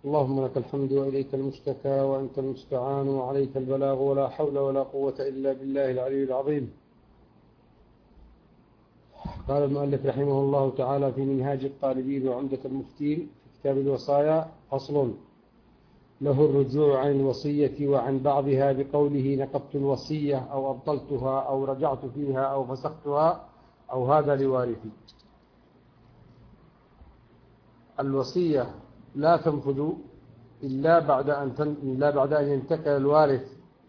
اللهم لك الحمد وإليك المشتكى وأنت المستعان وعليك البلاغ ولا حول ولا قوة إلا بالله العلي العظيم. قال المؤلف رحمه الله تعالى في منهاج الطالبين وعمدة المفتين في كتاب الوصايا: فصل: له الرجوع عن الوصية وعن بعضها بقوله نقضت الوصية أو أبطلتها أو رجعت فيها أو فسختها أو هذا لوارثي. الوصية لا تنفذ إلا بعد أن ينتقل الوارث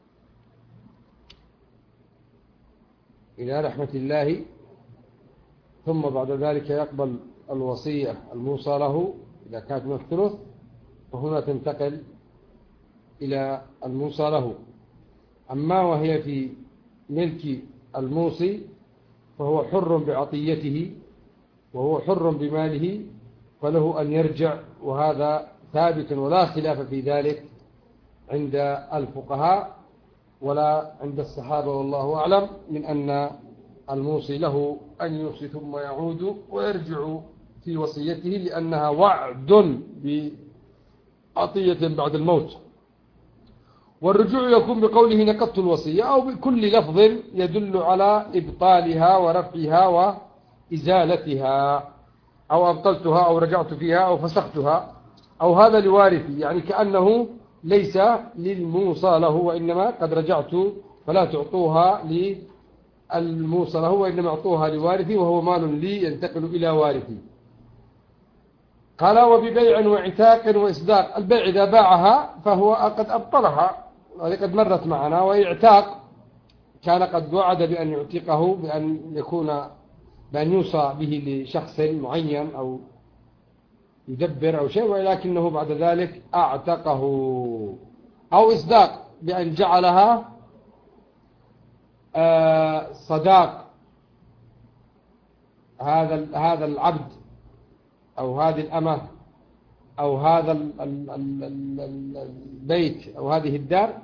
إلى رحمة الله، ثم بعد ذلك يقبل الوصية الموصى له إذا كانت من الثلث، وهنا تنتقل إلى الموصى له. أما وهي في ملك الموصي فهو حر بعطيته وهو حر بماله، فله أن يرجع، وهذا ثابت ولا خلاف في ذلك عند الفقهاء ولا عند الصحابة والله أعلم، من أن الموصي له أن يوصي ثم يعود ويرجع في وصيته، لأنها وعد بعطية بعد الموت. والرجوع يكون بقوله نقضت الوصية أو بكل لفظ يدل على إبطالها ورفعها وإزالتها، أو أبطلتها أو رجعت فيها أو فسختها أو هذا لوارثي، يعني كأنه ليس للموصى له وإنما قد رجعت، فلا تعطوها للموصى له وإنما اعطوها لوارثي وهو مال لي ينتقل إلى وارثي. قال: وببيع وعتاق وإصداق. البيع إذا باعها فهو قد أبطلها، وهذه قد مرت معنا. وإعتاق كان قد وعد بأن يعتقه، بأن يوصى به لشخص معين أو يدبر أو شيء، ولكنه بعد ذلك أعتقه. أو إصداق بأن جعلها صداق هذا العبد أو هذه الأمة أو هذا البيت أو هذه الدار،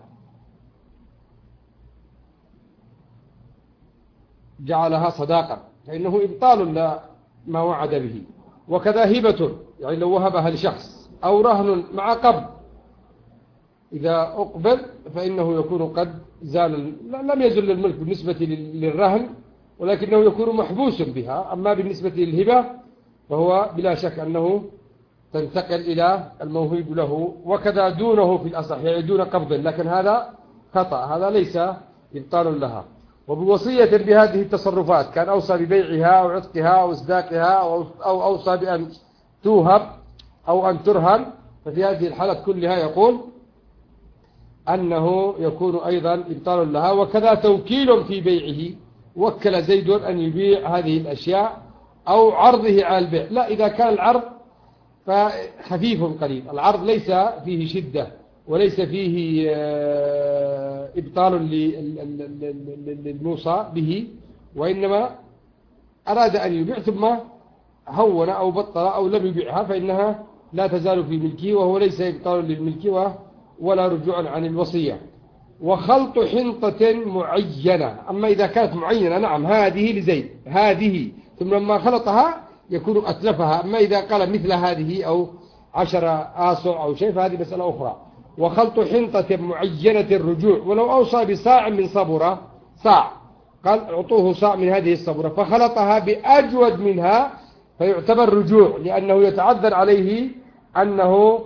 جعلها صداقة، فإنه إبطال لما وعد به. وكذا هبة، يعني لو وهبها لشخص، أو رهن مع قبض، إذا أقبل فإنه يكون قد زال، لم يزل الملك بالنسبة للرهن، ولكنه يكون محبوس بها. أما بالنسبة للهبة فهو بلا شك أنه تنتقل إلى الموهوب له. وكذا دونه في الأصح، يعني دون قبض، لكن هذا خطأ، هذا ليس إبطال لها. وبوصية بهذه التصرفات كان أوصى ببيعها أو عتقها أو إصداقها أو أوصى بأن توهب أو أن ترهن، ففي هذه الحالة كلها يقول أنه يكون أيضا إبطال لها. وكذا توكيل في بيعه، وكل زيد أن يبيع هذه الأشياء أو عرضه على البيع. لا، إذا كان العرض فخفيف قليل، العرض ليس فيه شدة وليس فيه إبطال للموصى به، وإنما أراد أن يبيع ثم هون أو بطل أو لم يبيعها، فإنها لا تزال في ملكه وهو ليس إبطال للملك ولا رجوع عن الوصية. وخلط حنطة معينة. أما إذا كانت معينة، نعم، هذه لزيد، هذه، ثم لما خلطها يكون أتلفها. أما إذا قال مثل هذه أو 10 آصع أو شيء فهذه مسألة أخرى. وخلط حنطة معينة الرجوع، ولو أوصى بصاع من صبرة، صاع، قال اعطوه صاع من هذه الصبرة، فخلطها بأجود منها، فيعتبر رجوع، لأنه يتعذر عليه أنه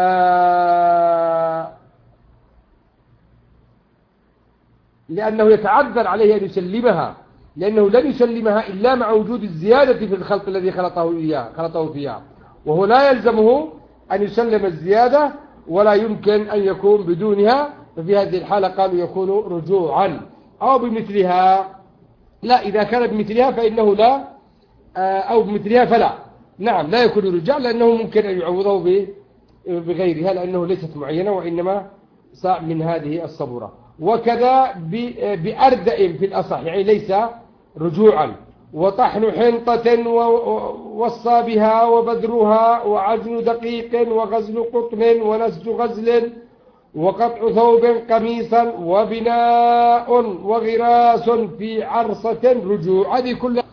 يتعذر عليه أن يسلمها، لأنه لن يسلمها إلا مع وجود الزيادة في الخلط الذي خلطه فيها، وهو لا يلزمه أن يسلم الزيادة ولا يمكن أن يكون بدونها. ففي هذه الحالة قالوا يكون رجوعا. أو بمثلها، لا، إذا كان بمثلها فإنه لا، أو بمثلها فلا، نعم، لا يكون رجوع، لأنه ممكن أن يعوضه بغيرها، لأنه ليست معينة وإنما صاع من هذه الصبورة. وكذا بأردأ في الأصح، يعني ليس رجوعا. وطحن حنطة ووصى بها وبذرها وعزل دقيق وغزل قطن ونسج غزل وقطع ثوب قميصا وبناء وغراس في عرصة رجوع.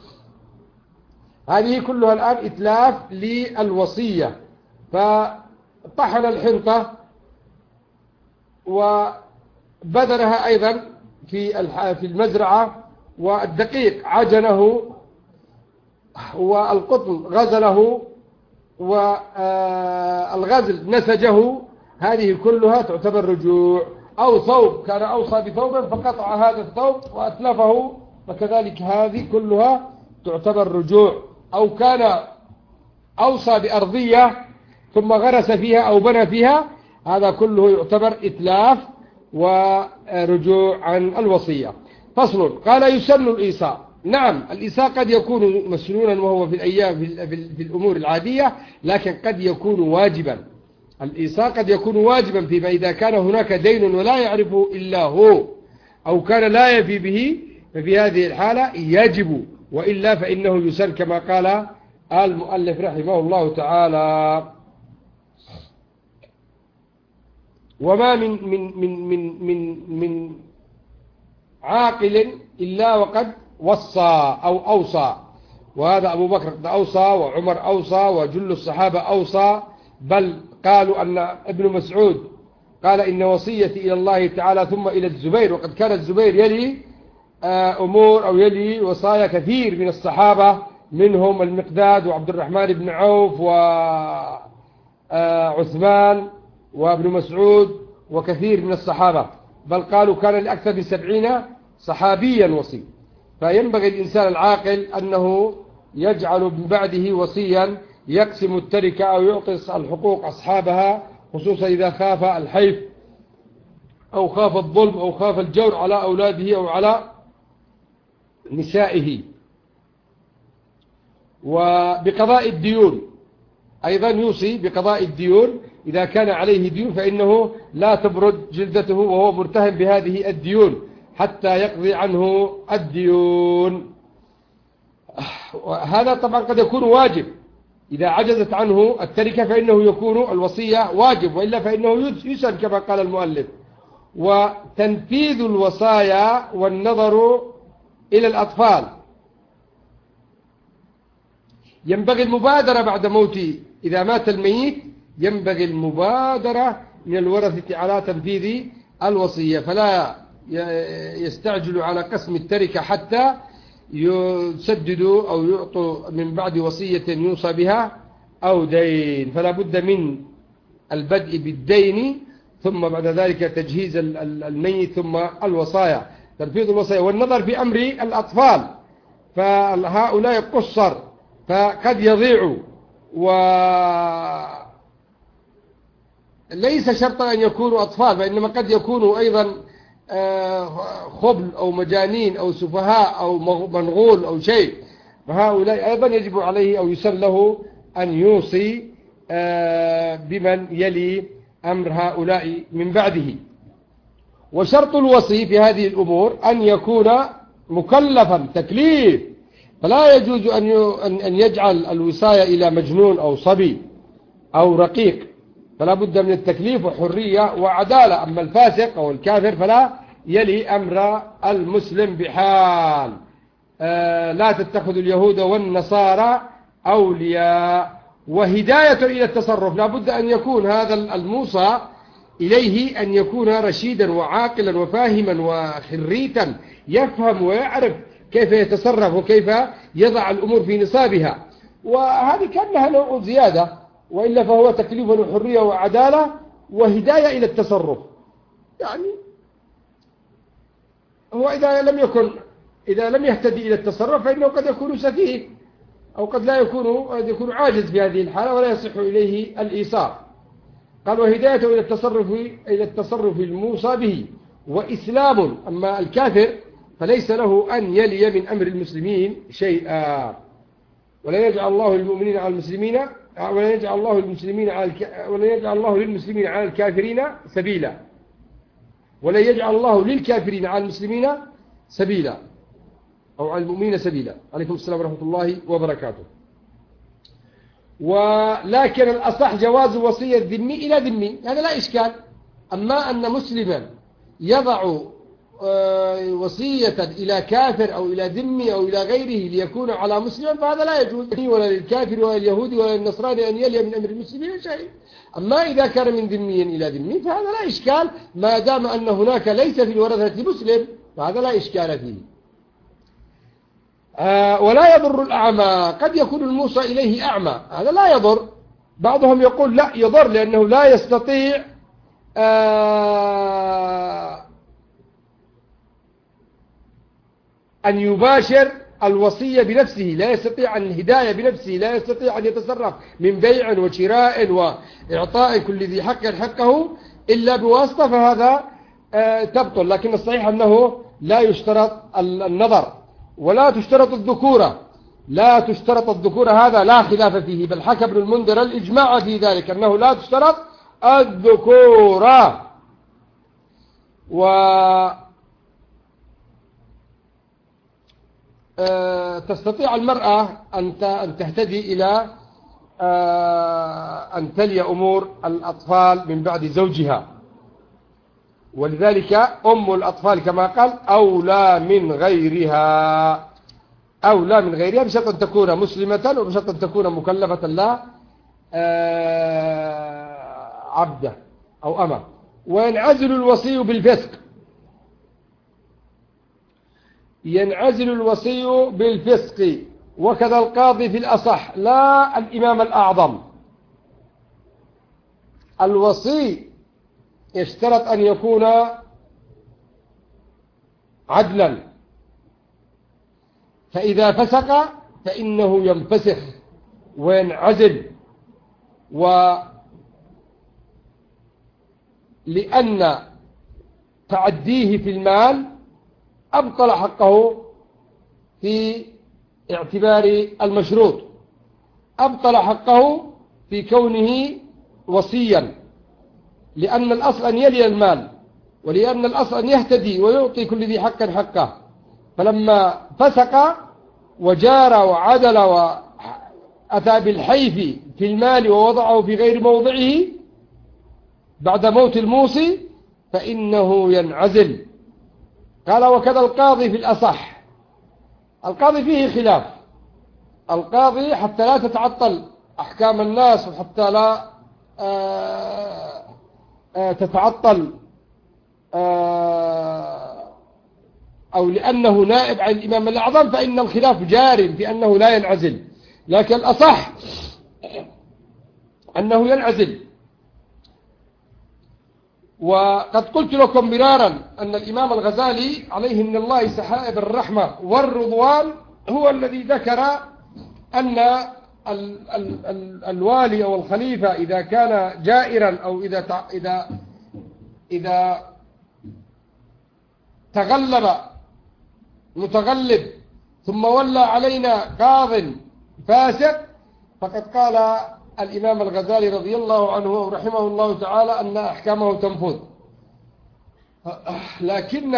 هذه كلها الآن إتلاف للوصية، طحن الحنطة وبذرها أيضا في المزرعة، والدقيق عجنه، والقطن غزله، والغزل نسجه، هذه كلها تعتبر رجوع. أو ثوب كان أوصى بثوب فقطع هذا الثوب وأتلفه، فكذلك هذه كلها تعتبر رجوع. أو كان أوصى بأرضية ثم غرس فيها أو بنى فيها، هذا كله يعتبر إتلاف ورجوع عن الوصية. فصل. قال يسن الإيصاء. نعم، الإيصاء قد يكون مسنونا وهو في الأيام في الأمور العادية، لكن قد يكون واجبا. الإيصاء قد يكون واجبا فيما إذا كان هناك دين ولا يعرفه إلا هو، أو كان لا يفي به، ففي هذه الحالة يجب، وإلا فإنه يسن كما قال المؤلف رحمه الله تعالى. وما من عاقل إلا وقد وصى أو أوصى، وهذا أبو بكر قد أوصى، وعمر أوصى، وجل الصحابة أوصى، بل قالوا أن ابن مسعود قال إن وصيتي إلى الله تعالى ثم إلى الزبير، وقد كان الزبير يلي أمور أو يلي وصايا كثير من الصحابة، منهم المقداد وعبد الرحمن بن عوف وعثمان وابن مسعود وكثير من الصحابة، بل قالوا كان لأكثر من 70 صحابيا وصي. فينبغي الإنسان العاقل أنه يجعل من بعده وصيا يقسم التركة أو يعطي الحقوق أصحابها، خصوصا إذا خاف الحيف أو خاف الظلم أو خاف الجور على أولاده أو على نسائه. وبقضاء الديون أيضا يوصي بقضاء الديون، إذا كان عليه ديون فإنه لا تبرد جلدته وهو مرتهن بهذه الديون حتى يقضي عنه الديون. هذا طبعا قد يكون واجب، إذا عجزت عنه التركة فإنه يكون الوصية واجب، وإلا فإنه يسن كما قال المؤلف. وتنفيذ الوصايا والنظر إلى الأطفال، ينبغي المبادرة بعد موته، إذا مات الميت ينبغي المبادرة من الورثة على تنفيذ الوصية، فلا يستعجل على قسم التركة حتى يسددوا أو يعطوا من بعد وصية يوصى بها أو دين، فلا بد من البدء بالدين ثم بعد ذلك تجهيز الميت ثم الوصايا، تنفيذ الوصايا. والنظر في أمر الأطفال، فهؤلاء قصر فقد يضيعوا، وليس شرطا أن يكونوا أطفال، فإنما قد يكونوا أيضا خبل أو مجانين أو سفهاء أو منغول أو شيء، فهؤلاء أيضا يجب عليه أو يسن له أن يوصي بمن يلي أمر هؤلاء من بعده. وشرط الوصي في هذه الأمور أن يكون مكلفا تكليف، فلا يجوز أن يجعل الوصاية إلى مجنون أو صبي أو رقيق، فلا بد من التكليف وحرية وعدالة. أما الفاسق أو الكافر فلا يلي أمر المسلم بحال. لا تتخذوا اليهود والنصارى أولياء. وهداية إلى التصرف، لا بد أن يكون هذا الموصى إليه أن يكون رشيدا وعاقلا وفاهما وخريتا، يفهم ويعرف كيف يتصرف وكيف يضع الأمور في نصابها. وهذه كانها نوع زيادة، وإلا فهو تكليف وحرية وعدالة وهداية إلى التصرف. يعني هو إذا لم يهتدي إلى التصرف فإنه قد يكون سفيه، أو قد لا يكون عاجز في هذه الحالة ولا يصح إليه الإيصاء. قال وهداية إلى التصرف الموصى به. وإسلام، أما الكافر فليس له أن يلي من أمر المسلمين شيئا. ولا يجعل الله للمؤمنين على المسلمين، ولا يجعل الله للمسلمين على الكافرين سبيلا، ولا يجعل الله للكافرين على المسلمين سبيلا، أو على المؤمنين سبيلا. عليكم السلام ورحمة الله وبركاته. ولكن الأصح جواز وصية ذمي إلى ذمي، هذا لا إشكال. أما أن مسلما يضع وصية إلى كافر أو إلى ذمي أو إلى غيره ليكون على مسلم فهذا لا يجوز، ولا للكافر ولا لليهودي ولا للنصراني أن يلي من أمر المسلمين شيء. أما إذا كان من ذمي إلى ذمي فهذا لا إشكال، ما دام أن هناك ليس في الورثة مسلم فهذا لا إشكال فيه. ولا يضر الأعمى، قد يكون الموصى إليه أعمى، هذا لا يضر. بعضهم يقول لا يضر لأنه لا يستطيع أن يباشر الوصية بنفسه، لا يستطيع أن الهداية بنفسه، لا يستطيع أن يتصرف من بيع وشراء وإعطاء كل ذي حق حقه إلا بواسطة، فهذا تبطل. لكن الصحيح أنه لا يشترط النظر ولا تشترط الذكورة، لا تشترط الذكورة، هذا لا خلاف فيه، بل حكى ابن المنذر الإجماع في ذلك أنه لا تشترط الذكورة. تستطيع المرأة أن تهتدي إلى أن تلي أمور الأطفال من بعد زوجها، ولذلك أم الأطفال كما قال أولى من غيرها، أولى من غيرها بشرط أن تكون مسلمة وبشرط أن تكون مكلفة لا عبدة أو أمة. وينعزل الوصي بالفسق، ينعزل الوصي بالفسق، وكذا القاضي في الأصح لا الإمام الأعظم. الوصي يشترط أن يكون عدلا، فإذا فسق فإنه ينفسخ وينعزل، لأن تعديه في المال أبطل حقه في اعتبار المشروط، أبطل حقه في كونه وصيا، لأن الأصل أن يلي المال، ولأن الأصل أن يهتدي ويعطي كل ذي حق حقه. فلما فسق وجار وعدل وأتى بالحيف في المال ووضعه في غير موضعه بعد موت الموصي فإنه ينعزل. قال وكذا القاضي في الأصح، القاضي فيه خلاف، القاضي حتى لا تتعطل أحكام الناس وحتى لا تتعطل أو لأنه نائب عن الإمام الأعظم فإن الخلاف جار في أنه لا ينعزل، لكن الأصح أنه ينعزل. وقد قلت لكم مرارا أن الإمام الغزالي عليه من الله سحائب الرحمة والرضوان هو الذي ذكر أن الوالي أو الخليفة إذا كان جائرا أو إذا تغلب متغلب ثم ولى علينا قاض فاسق، فقد قال الإمام الغزالي رضي الله عنه ورحمه الله تعالى أن أحكامه تنفذ. لكن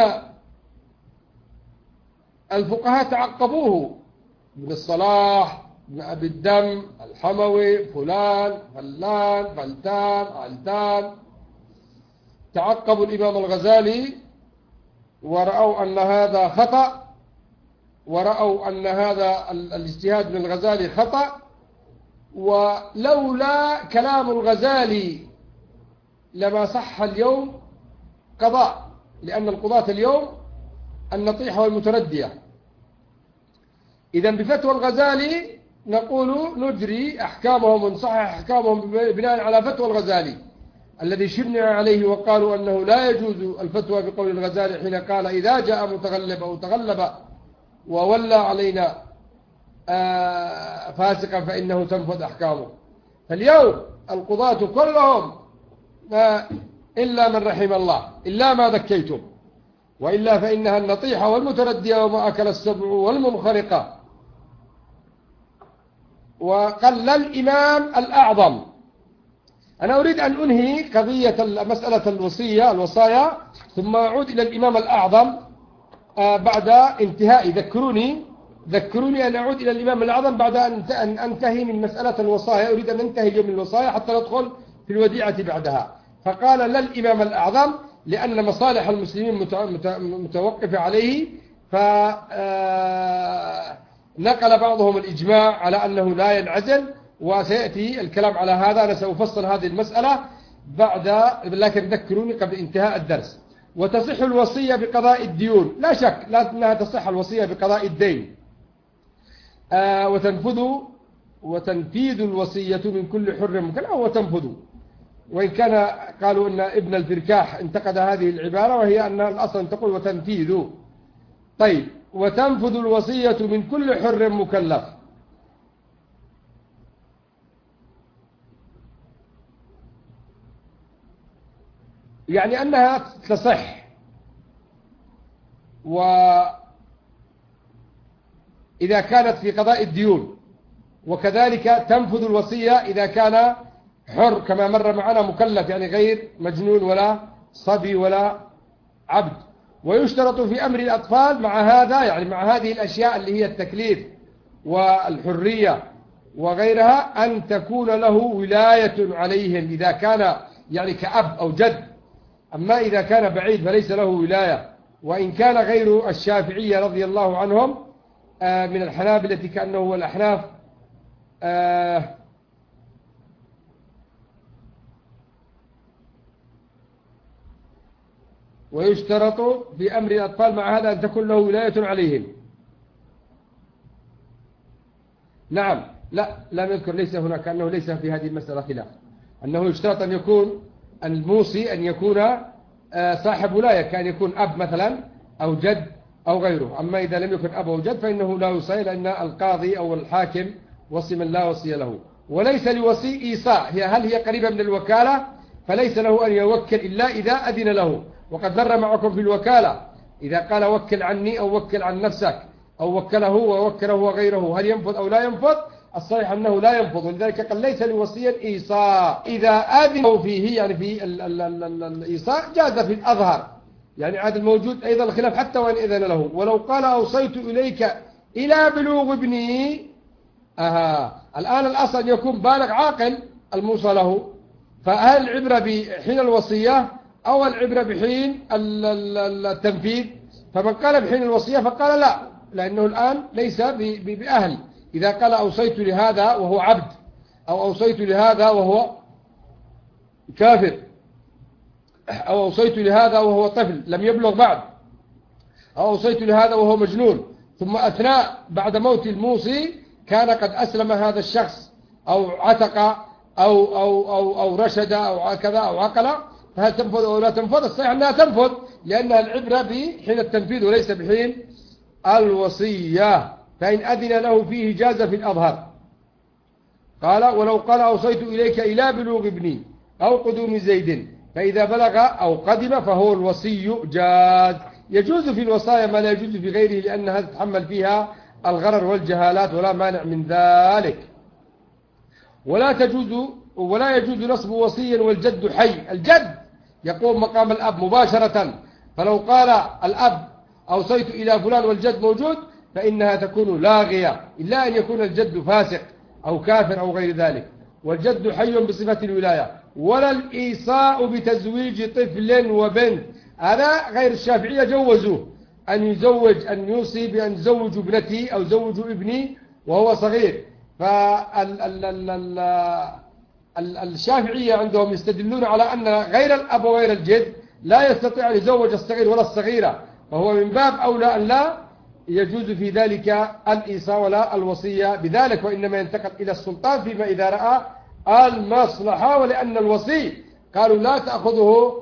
الفقهاء تعقبوه، ابن الصلاح، ابن أبي الدم، الحموي، فلان، فلان، فلتان، علتان، تعقبوا الإمام الغزالي ورأوا أن هذا خطأ، ورأوا أن هذا الاجتهاد من الغزالي خطأ، ولولا كلام الغزالي لما صح اليوم قضاء، لأن القضاة اليوم النطيحة والمتردية. إذن بفتوى الغزالي نقول نجري أحكامهم ونصحح أحكامهم بناء على فتوى الغزالي الذي شرنا عليه، وقالوا أنه لا يجوز الفتوى بقول الغزالي حين قال إذا جاء متغلب أو تغلب وولى علينا فاسقا فإنه تنفذ أحكامه. فاليوم القضاة كلهم إلا من رحم الله إلا ما ذكيتم، وإلا فإنها النطيحة والمتردية وما أكل السبع والمنخرقة. وقل الإمام الأعظم. أنا أريد أن أنهي قضية مسألة الوصايا ثم أعود إلى الإمام الأعظم بعد انتهاء. ذكروني أن أعود إلى الإمام الأعظم بعد أن أنتهي من مسألة الوصايا. أريد أن ننتهي اليوم من الوصايا حتى ندخل في الوديعة بعدها. فقال لا الإمام الأعظم لأن مصالح المسلمين متوقفة عليه، فنقل بعضهم الإجماع على أنه لا ينعزل، وسيأتي الكلام على هذا. أنا سأفصل هذه المسألة بعد، لكن ذكروني قبل انتهاء الدرس. وتصح الوصية بقضاء الديون، لا شك أنها تصح الوصية بقضاء الدين. وتنفيذ الوصية من كل حر مكلف، وتنفذ. وإن كان قالوا أن ابن الفركاح انتقد هذه العبارة، وهي أن الأصل تقول وتنفيذ. طيب، وتنفذ الوصية من كل حر مكلف. يعني أنها تصح، وإذا كانت في قضاء الديون، وكذلك تنفذ الوصية إذا كان حر كما مر معنا مكلف، يعني غير مجنون ولا صبي ولا عبد. ويشترط في أمر الأطفال مع هذا، يعني مع هذه الأشياء اللي هي التكليف والحرية وغيرها، أن تكون له ولاية عليهم إذا كان يعني كأب أو جد. أما إذا كان بعيد فليس له ولاية. وإن كان غير الشافعية رضي الله عنهم من الحنابلة كأنه هو الأحناف ويشترط في أمر الأطفال مع هذا أن تكون له ولاية عليهم. نعم، لا لم يذكر، ليس هناك، أنه ليس في هذه المسألة خلاف، أنه يشترط أن يكون الموصي أن يكون صاحب ولاية، كان يكون أب مثلا أو جد أو غيره. أما إذا لم يكن أب أو جد فإنه لا يوصي، لأن القاضي أو الحاكم وصي من لا وصي له. وليس لوصي إيصاء، هل هي قريبة من الوكالة؟ فليس له أن يوكل إلا إذا أذن له. وقد مر معكم في الوكالة، إذا قال وكل عني أو وكل عن نفسك أو وكله ووكله وغيره، هل ينفذ أو لا ينفذ؟ الصحيح أنه لا ينفذ. ولذلك قال ليس لوصي إيصاء، إذا أذن فيه يعني في الإيصاء جاز في الأظهر، يعني هذا الموجود أيضا الخلاف حتى وإن إذن له. ولو قال أوصيت إليك إلى بلوغ ابني، الآن الأصل يكون بالغ عاقل الموصى له، فهل العبرة بحين الوصية أو العبرة بحين التنفيذ؟ فمن قال بحين الوصية فقال لا، لأنه الآن ليس بأهل. إذا قال أوصيت لهذا وهو عبد، أو أوصيت لهذا وهو كافر، أو أوصيت لهذا وهو طفل لم يبلغ بعد، أو أوصيت لهذا وهو مجنون، ثم أثناء بعد موت الموصي كان قد أسلم هذا الشخص أو عتق أو رشد أو كذا أو عقل، فهل تنفذ أو لا تنفذ؟ الصحيح أنها تنفذ، لأنها العبرة بحين التنفيذ وليس بحين الوصية. فإن أذن له فيه جاز في الأظهر. قال ولو قال أوصيت إليك إلى بلوغ ابني أو قدوم زيد، فإذا بلغ أو قدم فهو الوصي جاز. يجوز في الوصايا ما لا يجوز في غيره، لأنها تتحمل فيها الغرر والجهالات ولا مانع من ذلك. ولا يجوز نصب وصي والجد حي. الجد يقوم مقام الأب مباشرة، فلو قال الأب أوصيت إلى فلان والجد موجود فإنها تكون لاغية، إلا أن يكون الجد فاسق أو كافر أو غير ذلك. والجد حي بصفة الولاية. ولا الإيصاء بتزويج طفل وبنت، هذا غير الشافعية جوزوه، أن يوصي بأن زوج ابنتي أو زوج ابني وهو صغير. فالشافعية عندهم يستدلون على أن غير الأب وغير الجد لا يستطيع أن يزوج الصغير ولا الصغيرة، فهو من باب أولى أن لا يجوز في ذلك الإيصاء ولا الوصية بذلك، وإنما ينتقل إلى السلطان فيما إذا رأى المصلحة. ولأن الوصي قالوا لا تأخذه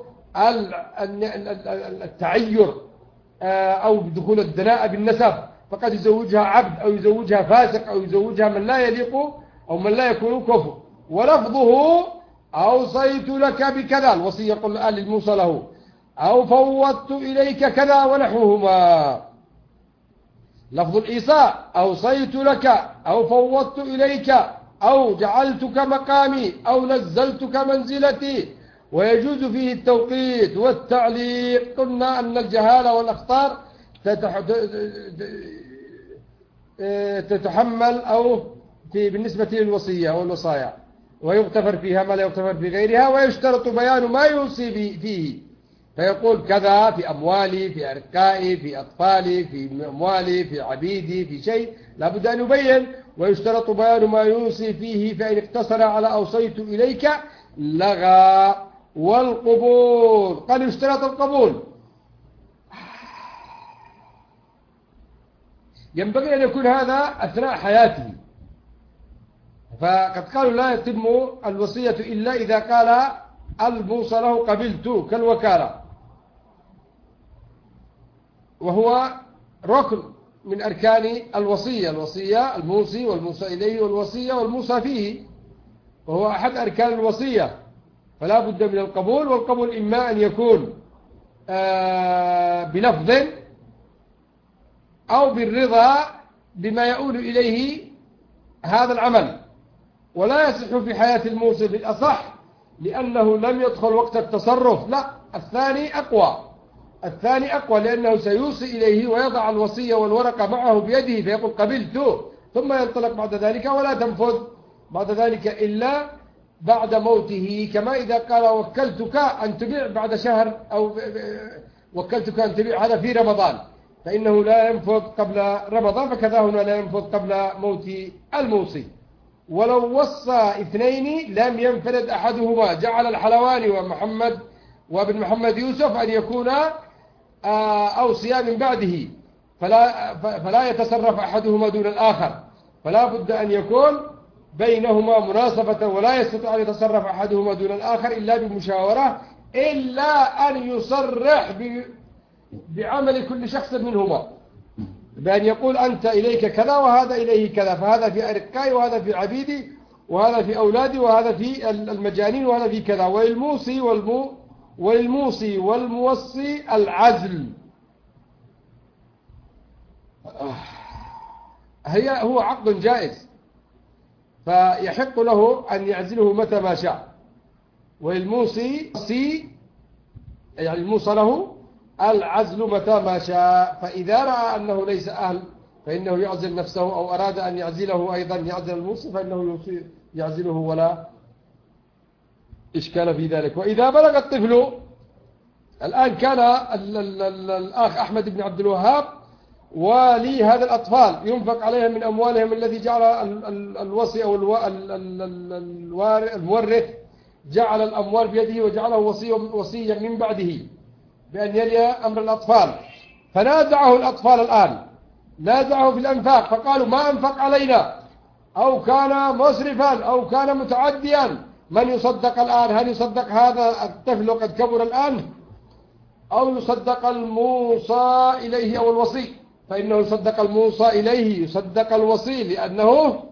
التعير أو دخول الدناء بالنسب، فقد يزوجها عبد أو يزوجها فاسق أو يزوجها من لا يليق أو من لا يكون كفر. ولفظه أوصيت لك بكذا، الوصي يقول الآن للموصى له أو فوضت إليك كذا ونحوهما. لفظ الإيصاء أوصيت لك أو فوضت إليك أو جعلتك مقامي أو نزلتك منزلتي. ويجوز فيه التوقيت والتعليق. قلنا أن الجهالة والأخطار تتحمل أو بالنسبة للوصية والوصايا، ويغتفر فيها ما لا يغتفر في غيرها. ويشترط بيان ما يوصي فيه، فيقول كذا في أموالي، في أرقائي، في أطفالي، في أموالي، في عبيدي، في شيء، لابد أن يبين. ويشترط بيان ما يوصي فيه، فإن اقتصر على أوصيت إليك لغى. والقبول، قد يشترط القبول، ينبغي أن يكون هذا أثناء حياته. فقد قالوا لا يتم الوصية إلا إذا قال الموصى له قبلت، كالوكالة، وهو ركن من أركان الوصية. الوصية الموصي والموصى إليه، والوصية والموصى فيه، وهو أحد أركان الوصية. فلا بد من القبول. والقبول إما أن يكون بلفظ أو بالرضا بما يؤول إليه هذا العمل. ولا يصح في حياة الموصي بالأصح، لأنه لم يدخل وقت التصرف. لا، الثاني أقوى. الثاني أقوى، لأنه سيوصي إليه ويضع الوصية والورقة معه بيده فيقول قبلته، ثم ينطلق بعد ذلك، ولا تنفذ بعد ذلك إلا بعد موته. كما إذا قال وكلتك أن تبيع بعد شهر، أو وكلتك أن تبيع، هذا في رمضان، فإنه لا ينفذ قبل رمضان، فكذا هنا لا ينفذ قبل موت الموصي. ولو وصى اثنين لم ينفرد أحدهما. جعل الحلواني ومحمد وابن محمد يوسف أن يكونا أوصيا من بعده، فلا يتصرف أحدهما دون الآخر، فلا بد أن يكون بينهما مناصفة، ولا يستطيع أن يتصرف أحدهما دون الآخر إلا بمشاورة، إلا أن يصرح بعمل كل شخص منهما، بأن يقول أنت إليك كذا وهذا إليه كذا، فهذا في أرقائي وهذا في عبيدي وهذا في أولادي وهذا في المجانين وهذا في كذا. وللموصي والموصي العزل. هو عقد جائز، فيحق له أن يعزله متى ما شاء. وللموصي يعني الموصى له العزل متى ما شاء. فإذا رأى أنه ليس أهل فإنه يعزل نفسه، أو أراد أن يعزله أيضا يعزل الموصي فإنه يعزله ولا إشكال في ذلك. وإذا بلغ الطفل، الآن كان الأخ أحمد بن عبد الوهاب والي هذا الأطفال، ينفق عليهم من أموالهم الذي جعل الوصي أو المورث جعل الأموال بيده وجعله وصيا من بعده بأن يلي أمر الأطفال. فنازعه الأطفال الآن، نازعه في الأنفاق، فقالوا ما أنفق علينا، أو كان مسرفا أو كان متعديا، من يصدق الآن؟ هل يصدق هذا الطفل قد كبر الآن، أو يصدق الموصى إليه أو الوصي؟ فإنه يصدق الموصى إليه، يصدق الوصي، لأنه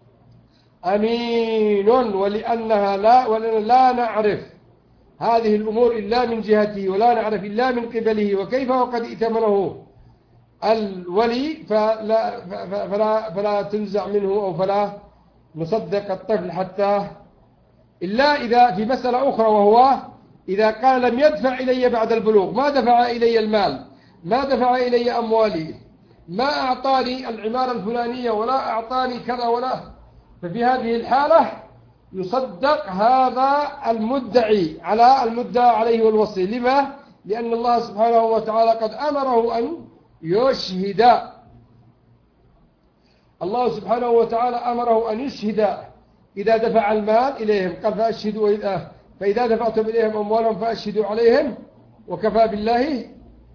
أمين، ولأننا لا نعرف هذه الأمور إلا من جهته، ولا نعرف إلا من قبله، وكيف وقد ائتمنه الولي، فلا تنزع منه، أو فلا نصدق الطفل حتى، إلا إذا في مسألة أخرى، وهو إذا قال لم يدفع إلي بعد البلوغ، ما دفع إلي المال، ما دفع إلي أموالي، ما أعطاني العمارة الفلانية، ولا أعطاني كذا ولا، ففي هذه الحالة يصدق هذا المدعي على المدعى عليه والوصي. لما؟ لأن الله سبحانه وتعالى قد أمره أن يشهد. الله سبحانه وتعالى أمره أن يشهد إذا دفع المال إليهم، قال فأشهدوا، فإذا دفعتم إليهم أموالهم فأشهدوا عليهم وكفى بالله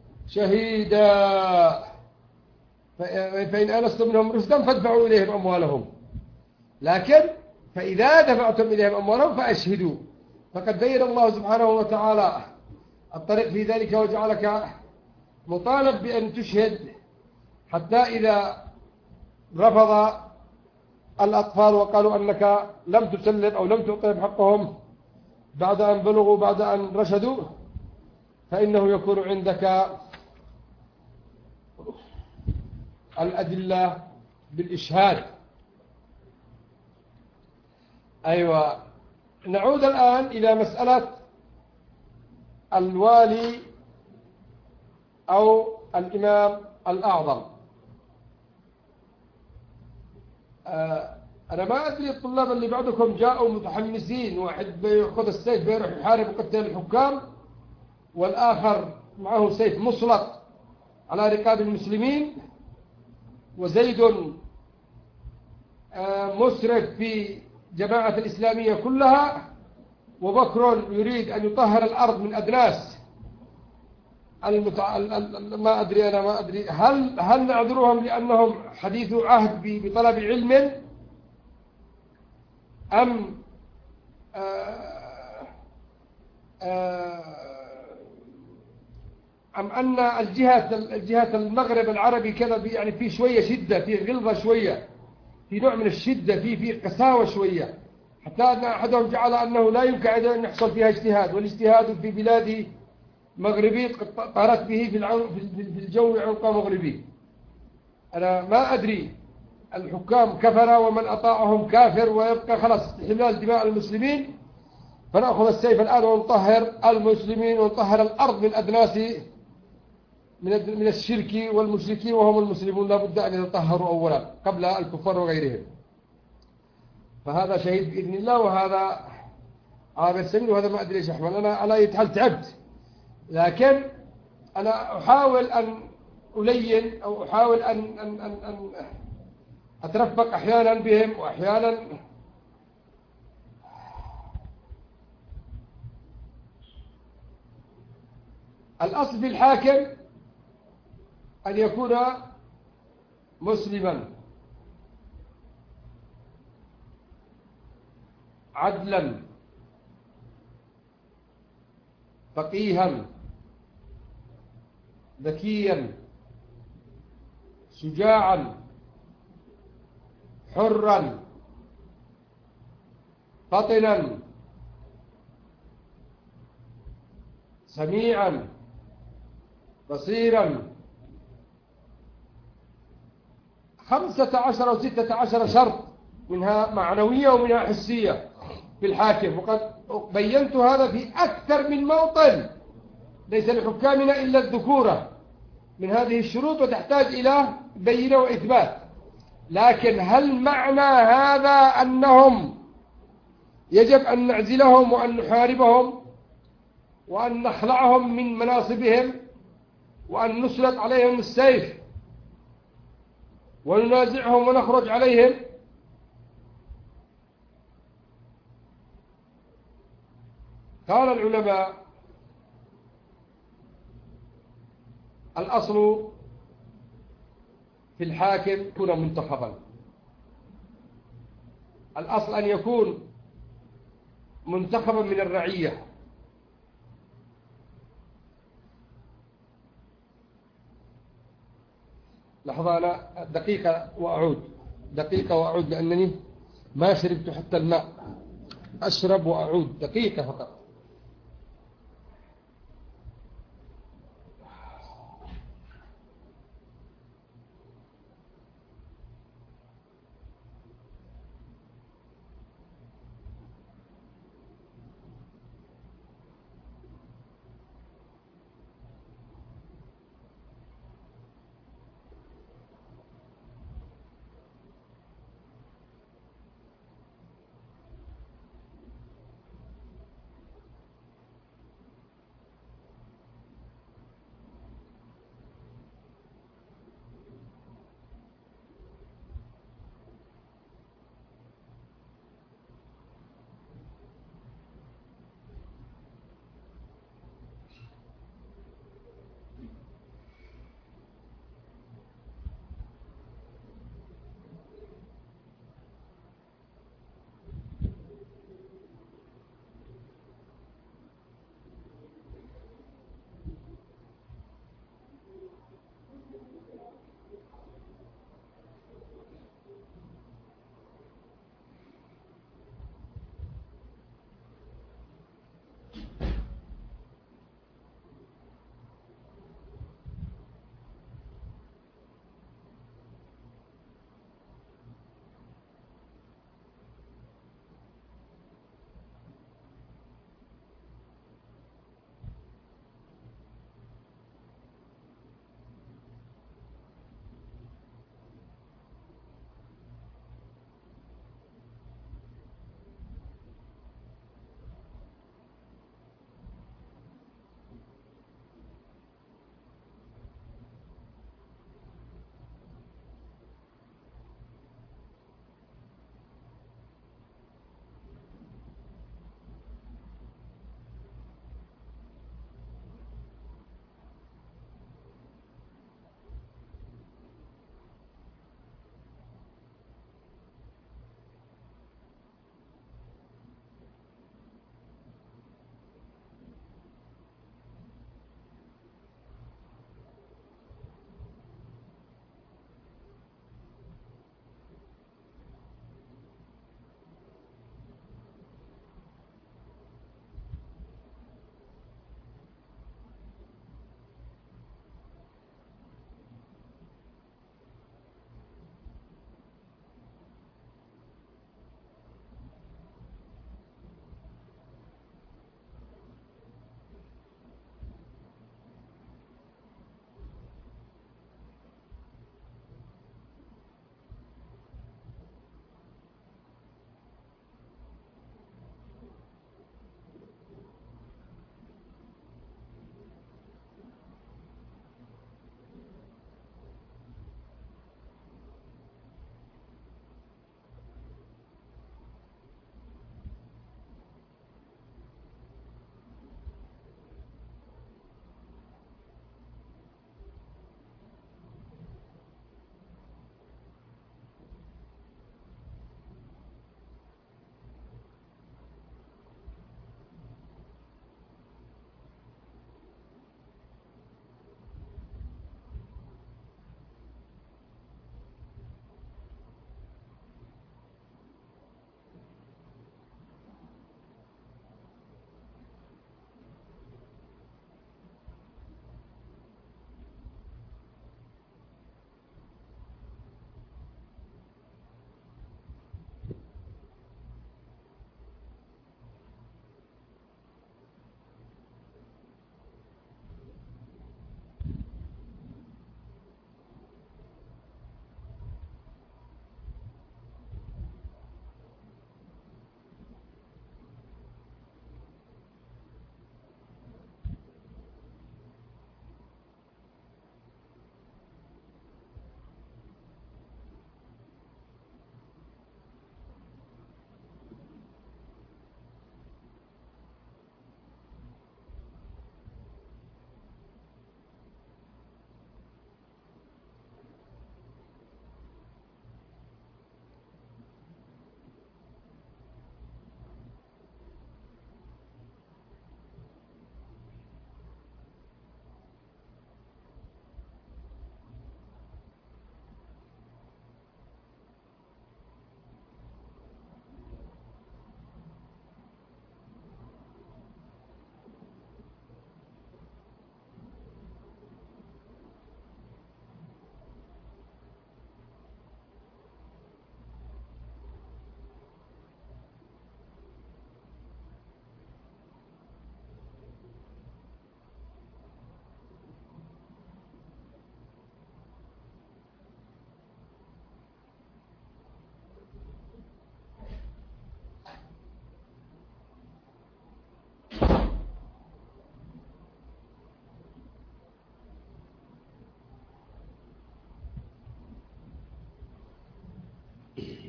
شهيدا. فإن آنستم منهم رشدا فادفعوا إليهم أموالهم. لكن فإذا دفعتم إليهم أموالهم فأشهدوا. فقد بين الله سبحانه وتعالى الطريق في ذلك، وجعلك مطالب بأن تشهد، حتى إذا رفض الأطفال وقالوا أنك لم تسلم أو لم تعطيهم حقهم بعد أن بلغوا، بعد أن رشدوا، فإنه يكون عندك الأدلة بالإشهاد. أيوة. نعود الآن إلى مسألة الوالي أو الإمام الأعظم. أنا ما أدري الطلاب اللي بعدكم جاءوا متحمسين، واحد بيأخذ السيف بيروح يحارب ويقتل الحكام، والآخر معه سيف مسلط على رقاب المسلمين، وزيد مسرف في جماعة الإسلامية كلها، وبكر يريد أن يطهر الأرض من أدناس ما أدري هل نعذرهم لأنهم حديث عهد بطلب علم، أم أن الجهة المغرب العربي كذا يعني في شوية شدة، في غلظة شوية، في نوع من الشدة، في قساوة شوية، حتى أن أحدهم جعل أنه لا يمكن أن يحصل فيها اجتهاد، والاجتهاد في بلاد مغربي طارت به في الجو عنق مغربي. أنا ما أدري، الحكام كفر ومن أطاعهم كافر، ويبقى خلاص استحلال دماء المسلمين، فنأخذ السيف الآن ونطهر المسلمين ونطهر الأرض من أدناس من الشرك والمشركين، وهم المسلمون لا بد أن يتطهروا أولا قبل الكفار وغيرهم. فهذا شهيد بإذن الله، وهذا عابر سبيل، وهذا ما أدري إيش أحمل. أنا يتحل تعبت، لكن أنا أحاول أن ألين، أو أحاول أن أترفق أحيانا بهم، وأحيانا الأصل في الحاكم أن يكون مسلما عدلا فقيها ذكيا شجاعا حرا فطنا سميعا بصيرا. 15 أو 16 شرط، منها معنوية ومنها حسية في الحاكم، وقد بينت هذا في أكثر من موطن. ليس لحكامنا إلا الذكورة من هذه الشروط، وتحتاج إلى بينة وإثبات. لكن هل معنى هذا أنهم يجب أن نعزلهم وأن نحاربهم وأن نخلعهم من مناصبهم وأن نسلط عليهم السيف وننازعهم ونخرج عليهم؟ قال العلماء: الأصل في الحاكم يكون منتخبا. الأصل أن يكون منتخبا من الرعية. لحظة، أنا دقيقة وأعود لأنني ما شربت حتى الماء. أشرب وأعود دقيقة فقط.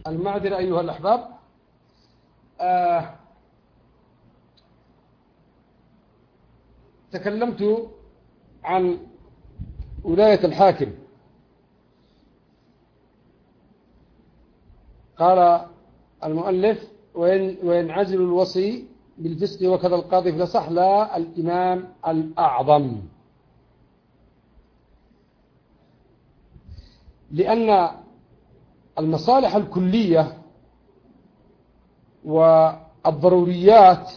المعذرة أيها الأحباب. تكلمت عن ولاية الحاكم. قال المؤلف وينعزل الوصي بالفسق وكذا القاضي في الأصح لا الإمام الأعظم، لأن المصالح الكلية والضروريات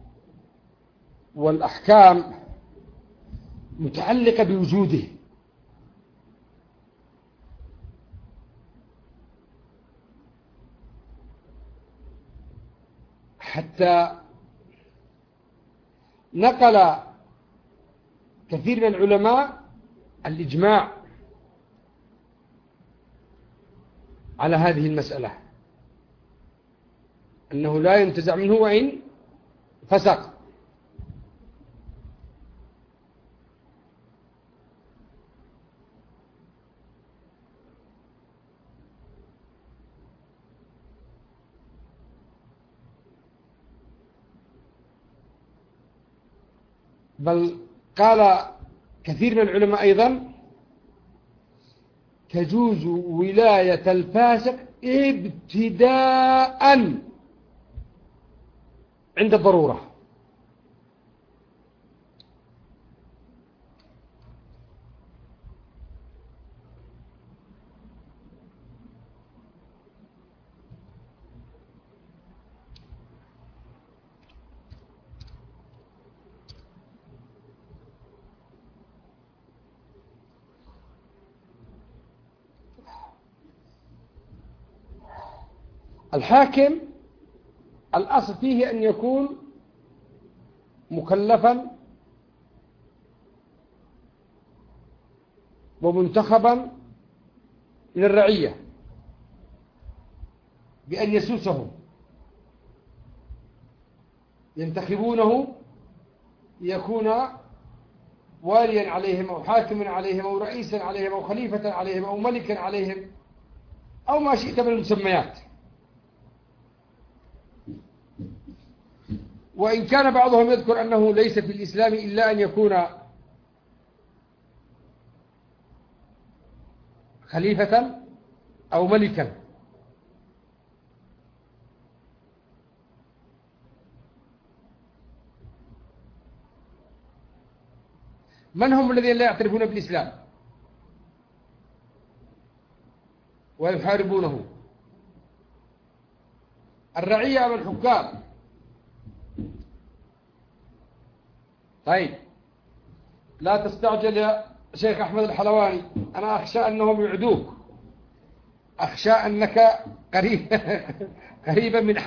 والأحكام متعلقة بوجوده، حتى نقل كثير من العلماء الإجماع على هذه المسألة، أنه لا ينتزع منه وإن فسق. بل قال كثير من العلماء أيضا تجوز ولاية الفاسق ابتداء عند الضرورة. الحاكم الأصل فيه أن يكون مكلفا ومنتخبا من الرعية بأن يسوسهم، ينتخبونه ليكون واليا عليهم أو حاكما عليهم أو رئيسا عليهم أو خليفة عليهم أو ملكا عليهم أو ما شئت من المسميات. وإن كان بعضهم يذكر أنه ليس في الإسلام إلا أن يكون خليفة أو ملكا. من هم الذين لا يعترفون بالإسلام ويحاربونه؟ الرعية أو الحكام. طيب، لا تستعجل يا شيخ أحمد الحلواني، أنا أخشى أنهم يعدوك، أخشى أنك قريبا من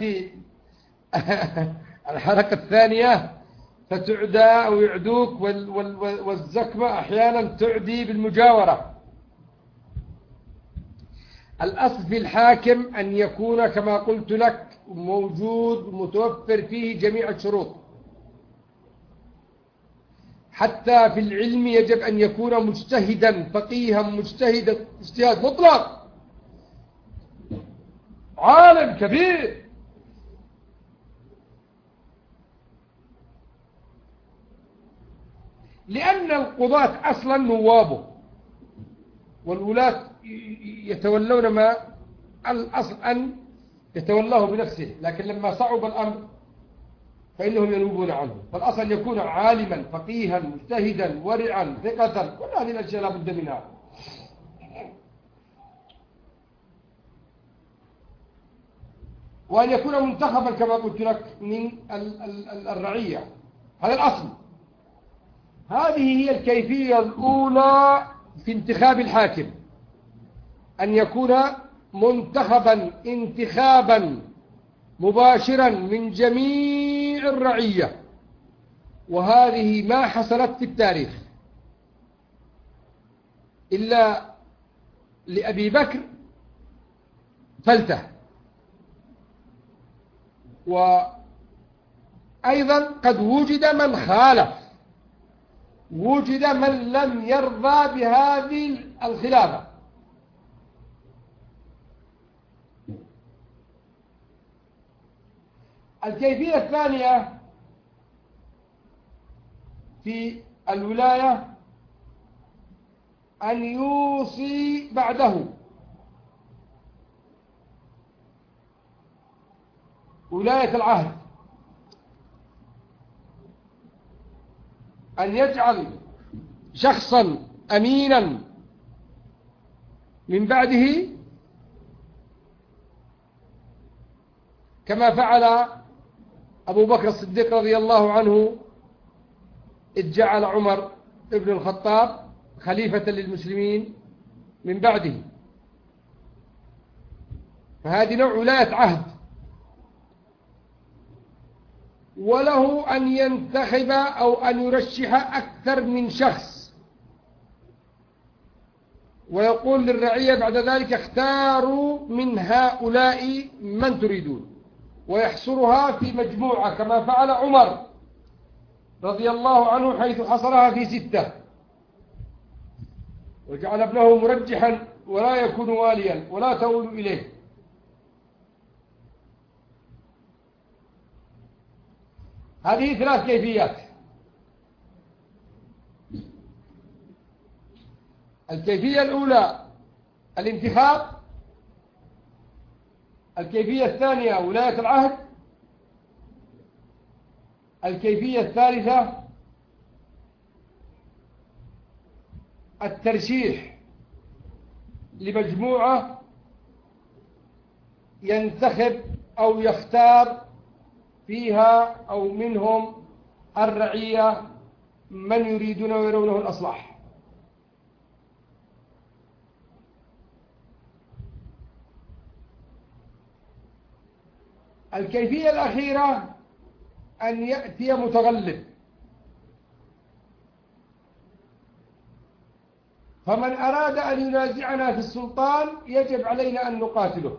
الحلقة الثانية فتعدى أو يعدوك، والزكمة أحيانا تعدي بالمجاورة. الأصل في الحاكم أن يكون كما قلت لك موجود متوفر فيه جميع الشروط. حتى في العلم يجب أن يكون مجتهدا فقيها مجتهدا اجتهاد مطلق، عالم كبير. لأن القضاة أصلا نوابه، والولاة يتولون ما الأصل أن يتولاه بنفسه، لكن لما صعب الأمر فإنهم ينوبون عنه. فالأصل أن يكون عالما فقيها مجتهدا ورعا ثقة، كل هذه الأشياء لا بد منها. وأن يكون منتخبا كما قلت لك من الرعية، هذا الأصل. هذه هي الكيفية الأولى في انتخاب الحاكم، أن يكون منتخبا انتخابا مباشرا من جميع الرعية، وهذه ما حصلت في التاريخ إلا لأبي بكر فلته، وأيضا قد وجد من خالف، وجد من لم يرضى بهذه الخلافة، الكيفية الثانية في الولاية أن يوصي بعده. ولاية العهد أن يجعل شخصا أمينا من بعده، كما فعل أبو بكر الصديق رضي الله عنه إذ جعل عمر ابن الخطاب خليفة للمسلمين من بعده. فهذه نوع ولاية عهد. وله أن ينتخب أو أن يرشح أكثر من شخص، ويقول للرعية بعد ذلك اختاروا من هؤلاء من تريدون، ويحصرها في مجموعة كما فعل عمر رضي الله عنه حيث حصرها في 6، وجعل ابنه مرجحا ولا يكون واليا ولا تؤول إليه. هذه 3 كيفيات. الكيفية الأولى الانتخاب، الكيفية الثانية ولاية العهد، الكيفية الثالثة الترشيح لمجموعة ينتخب أو يختار فيها أو منهم الرعية من يريدون ويرونه الأصلح. الكيفية الأخيرة أن يأتي متغلب، فمن أراد أن ينازعنا في السلطان يجب علينا أن نقاتله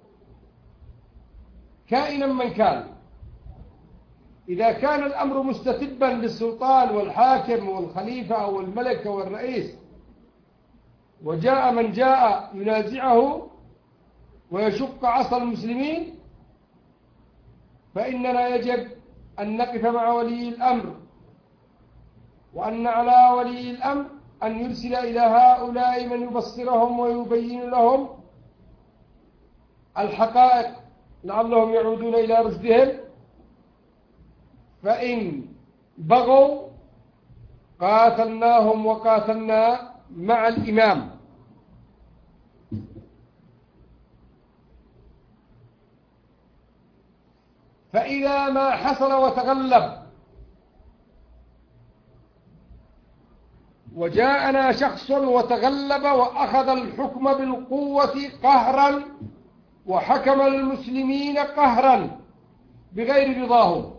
كائنا من كان. إذا كان الأمر مستتبا للسلطان والحاكم والخليفة أو الملك أو الرئيس، وجاء من جاء ينازعه ويشق عصا المسلمين، فإننا يجب أن نقف مع ولي الأمر، وأن على ولي الأمر أن يرسل إلى هؤلاء من يبصرهم ويبين لهم الحقائق لعلهم يعودون إلى رشدهم. فإن بغوا قاتلناهم وقاتلنا مع الإمام. فإذا ما حصل وتغلب وجاءنا شخص وتغلب وأخذ الحكم بالقوة قهرا وحكم المسلمين قهرا بغير رضاهم،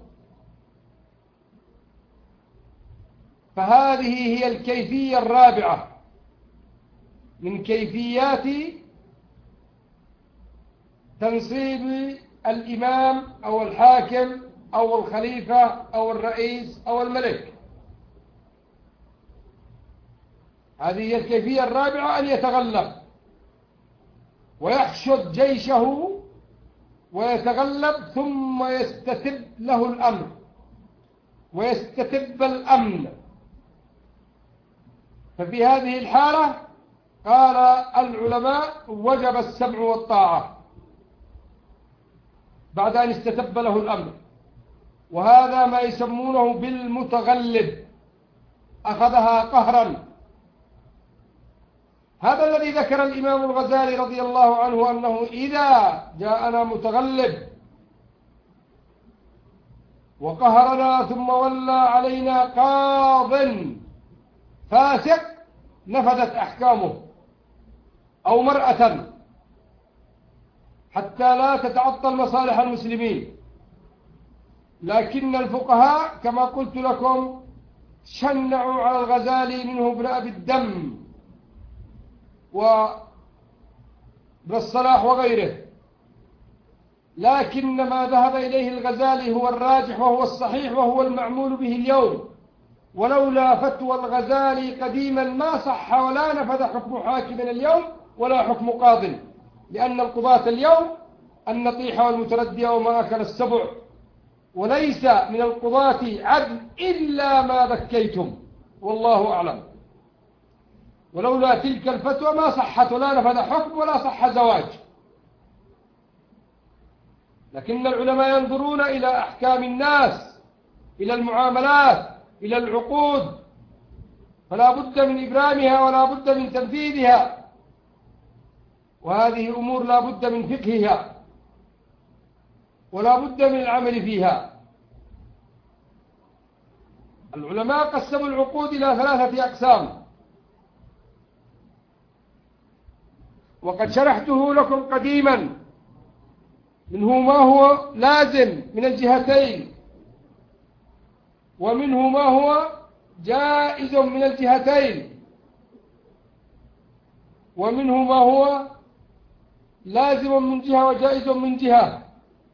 فهذه هي الكيفية الرابعة من كيفيات تنصيب الإمام أو الحاكم أو الخليفة أو الرئيس أو الملك. هذه هي الكيفية الرابعة، أن يتغلب ويحشد جيشه ويتغلب ثم يستتب له الأمر ويستتب الأمن. ففي هذه الحالة قال العلماء وجب السمع والطاعة بعد أن استتب له الأمر، وهذا ما يسمونه بالمتغلب، أخذها قهرا. هذا الذي ذكر الإمام الغزالي رضي الله عنه أنه إذا جاءنا متغلب وقهرنا ثم ولى علينا قاض فاسق نفذت أحكامه، أو مرأة، حتى لا تتعطل مصالح المسلمين. لكن الفقهاء كما قلت لكم شنعوا على الغزالي منه ابن أبي الدم وابن الصلاح وغيره، لكن ما ذهب إليه الغزالي هو الراجح وهو الصحيح وهو المعمول به اليوم. ولولا فتوى الغزالي قديما ما صح ولا نفذ حكم حاكم اليوم ولا حكم قاض، لأن القضاة اليوم النطيح والمتردية وما أكل السبع وليس من القضاة عدل إلا ما ذكيتم، والله أعلم. ولولا تلك الفتوى ما صحت ولا نفذ حكم ولا صح زواج. لكن العلماء ينظرون إلى أحكام الناس، إلى المعاملات، إلى العقود، فلا بد من إبرامها ولا بد من تنفيذها، وهذه أمور لا بد من فقهها ولا بد من العمل فيها. العلماء قسموا العقود إلى 3 أقسام، وقد شرحته لكم قديما. منه ما هو لازم من الجهتين، ومنه ما هو جائز من الجهتين، ومنه ما هو لازم من جهة وجائز من جهة.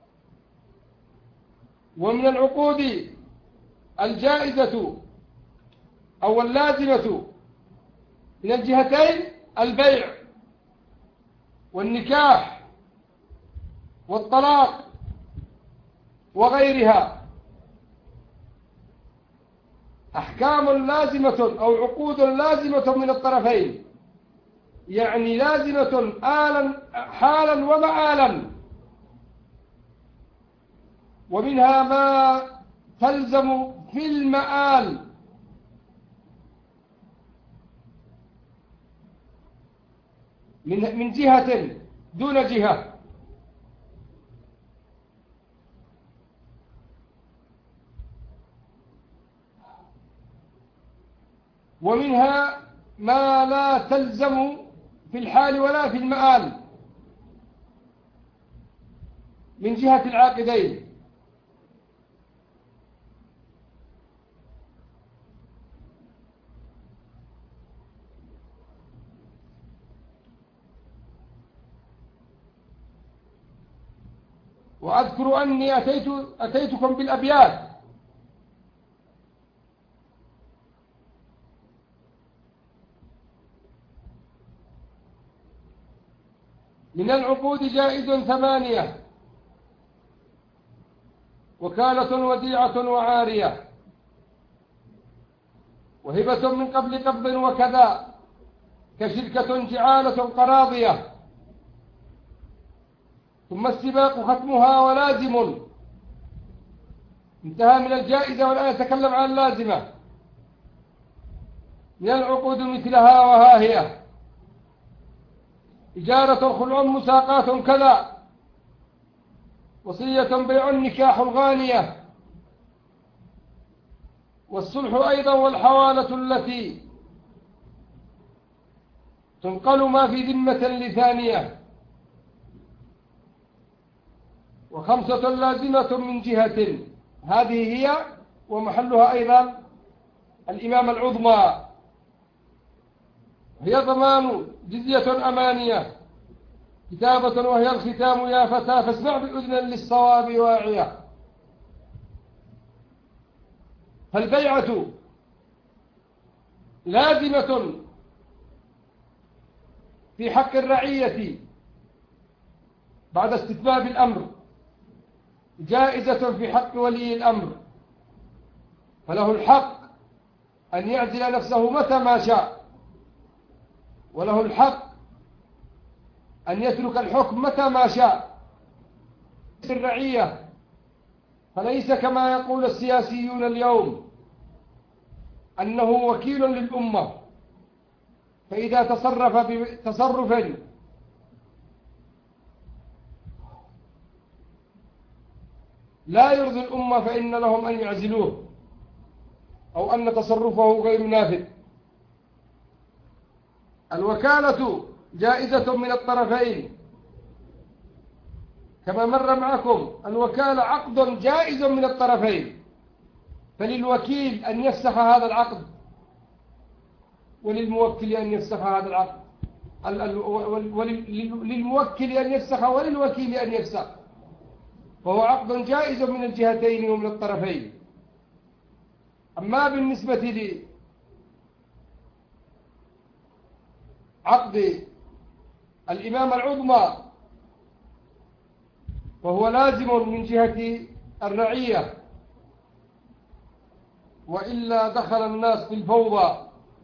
ومن العقود الجائزة أو اللازمة من الجهتين البيع والنكاح والطلاق وغيرها. أحكام لازمة أو عقود لازمة من الطرفين، يعني لازمة حالا ومآلا. ومنها ما تلزم في المآل، من جهة دون جهة. ومنها ما لا تلزم في الحال ولا في المآل من جهة العاقدين. وأذكر أني أتيتكم بالأبيات من العقود جائز 8: وكالة وديعة وعارية، وهبة من قبل قبض وكذا، كشركة جعالة قراضية. ثم السباق ختمها ولازم. انتهى من الجائزة والآن يتكلم عن اللازمة. من العقود مثلها وها هي: إجارة خلع مساقات كذا، وصية بيع نكاح غانية، والصلح أيضا، والحوالة التي تنقل ما في ذمة لثانية. وخمسة لازمة من جهة، هذه هي ومحلها أيضا الإمامة العظمى، هي ضمان جزية أمانية، كتابة وهي الختام يا فتى، فاسمع بأذن للصواب واعية. فالبيعة لازمة في حق الرعية بعد استتباب الأمر، جائزة في حق ولي الأمر، فله الحق أن يعزل نفسه متى ما شاء، وله الحق أن يترك الحكم متى ما شاء. الرعية فليس كما يقول السياسيون اليوم أنه وكيل للأمة، فإذا تصرف بتصرف لا يرضي الأمة فإن لهم أن يعزلوه، أو أن تصرفه غير نافذ. الوكالة جائزة من الطرفين، كما مر معكم الوكالة عقد جائز من الطرفين، فللوكيل أن يفسخ هذا العقد وللموكل أن يفسخ هذا العقد، للموكل أن يفسخ وللوكيل أن يفسخ، فهو عقد جائز من الجهتين ومن الطرفين. أما بالنسبة لعقد الإمامة العظمى فهو لازم من جهة الرعية، وإلا دخل الناس في الفوضى.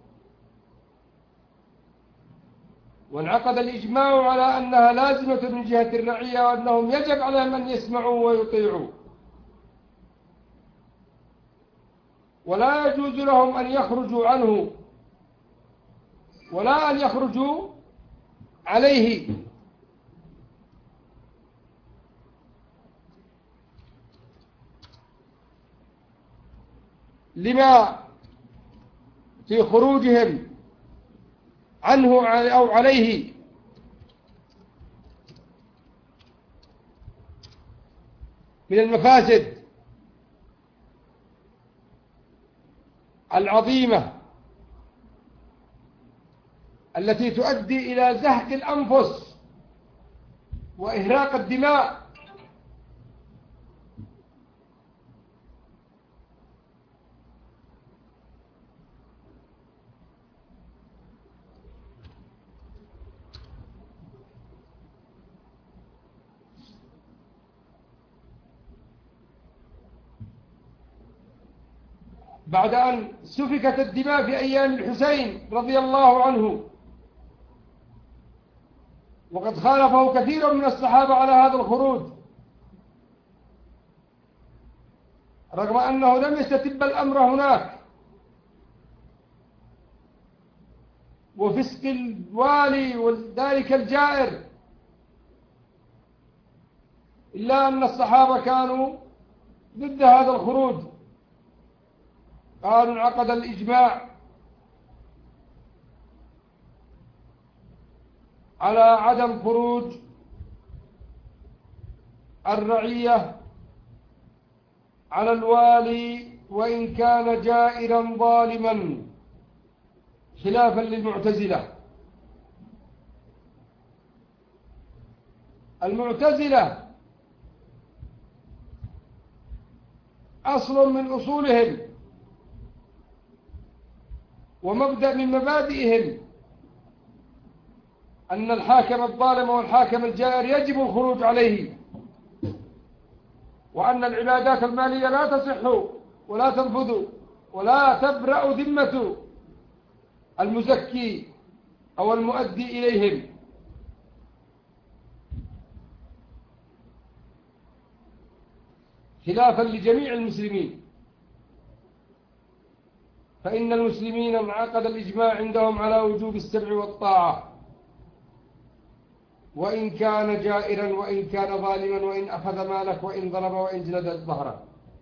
وانعقد الإجماع على أنها لازمة من جهة الرعية، وأنهم يجب عليهم أن يسمعوا ويطيعوا، ولا يجوز لهم أن يخرجوا عنه ولا أن يخرجوا عليه. لما في خروجهم عنه أو عليه من المفاسد العظيمة التي تؤدي إلى زهق الأنفس وإهراق الدماء. بعد أن سفكت الدماء في أيام الحسين رضي الله عنه، وقد خالفه كثير من الصحابة على هذا الخروج، رغم أنه لم يستتب الأمر هناك، وفسق الوالي وذلك الجائر، إلا أن الصحابة كانوا ضد هذا الخروج. قالوا انعقد الإجماع على عدم خروج الرعية على الوالي وإن كان جائرا ظالما، خلافا للمعتزلة. المعتزلة أصل من أصولهم ومبدأ من مبادئهم أن الحاكم الظالم والحاكم الجائر يجب الخروج عليه، وأن العبادات المالية لا تصح ولا تنفذ ولا تبرأ ذمة المزكي أو المؤدي إليهم. خلافا لجميع المسلمين، فإن المسلمين انعقد الإجماع عندهم على وجوب السمع والطاعة، وإن كان جائرا وإن كان ظالما وإن أخذ مالك وإن ضرب وإن جلد ظهره.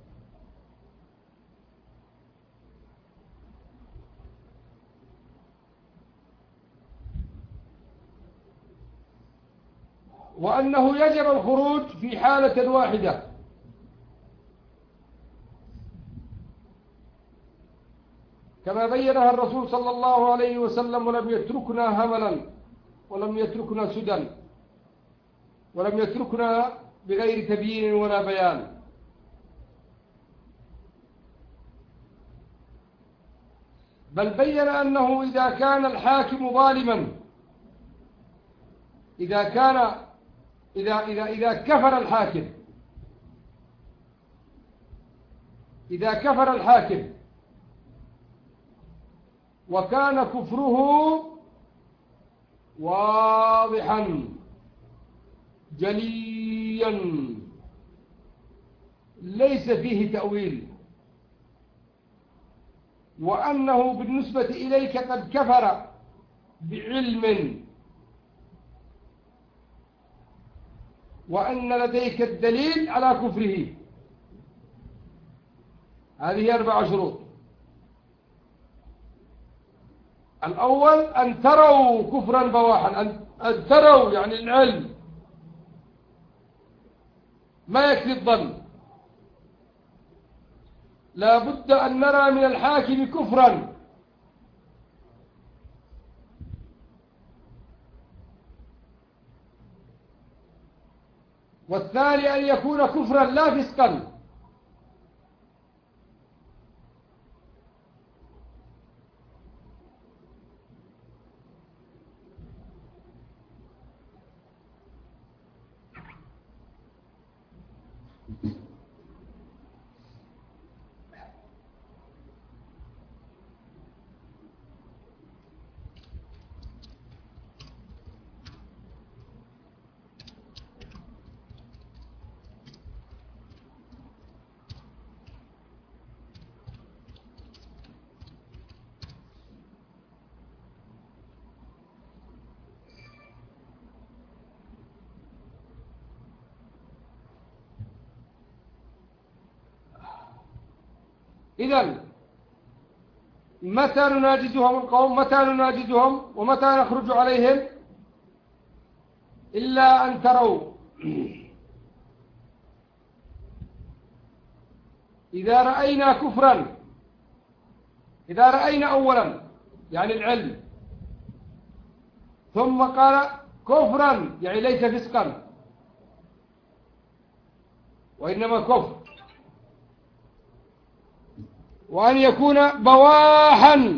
وأنه يجب الخروج في حالة واحدة، كما بينها الرسول صلى الله عليه وسلم، ولم يتركنا هملا ولم يتركنا سدى ولم يتركنا بغير تبيين ولا بيان. بل بين أنه إذا كان الحاكم ظالما، إذا كفر الحاكم، إذا كفر الحاكم وكان كفره واضحا جليا ليس فيه تأويل، وأنه بالنسبة إليك قد كفر بعلم، وأن لديك الدليل على كفره، هذه 4 شروط. الأول أن تروا كفرا بواحا، أن تروا يعني العلم، ما يكفي الظن، لا بد أن نرى من الحاكم كفرا. والثاني أن يكون كفرا لا فسقا، إذن متى نناجزهم القوم؟ متى نناجزهم ومتى نخرج عليهم؟ إلا أن تروا إذا رأينا كفرا، إذا رأينا أولا يعني العلم، ثم قال كفرا يعني ليس فسقا وإنما كفر، وأن يكون بواحا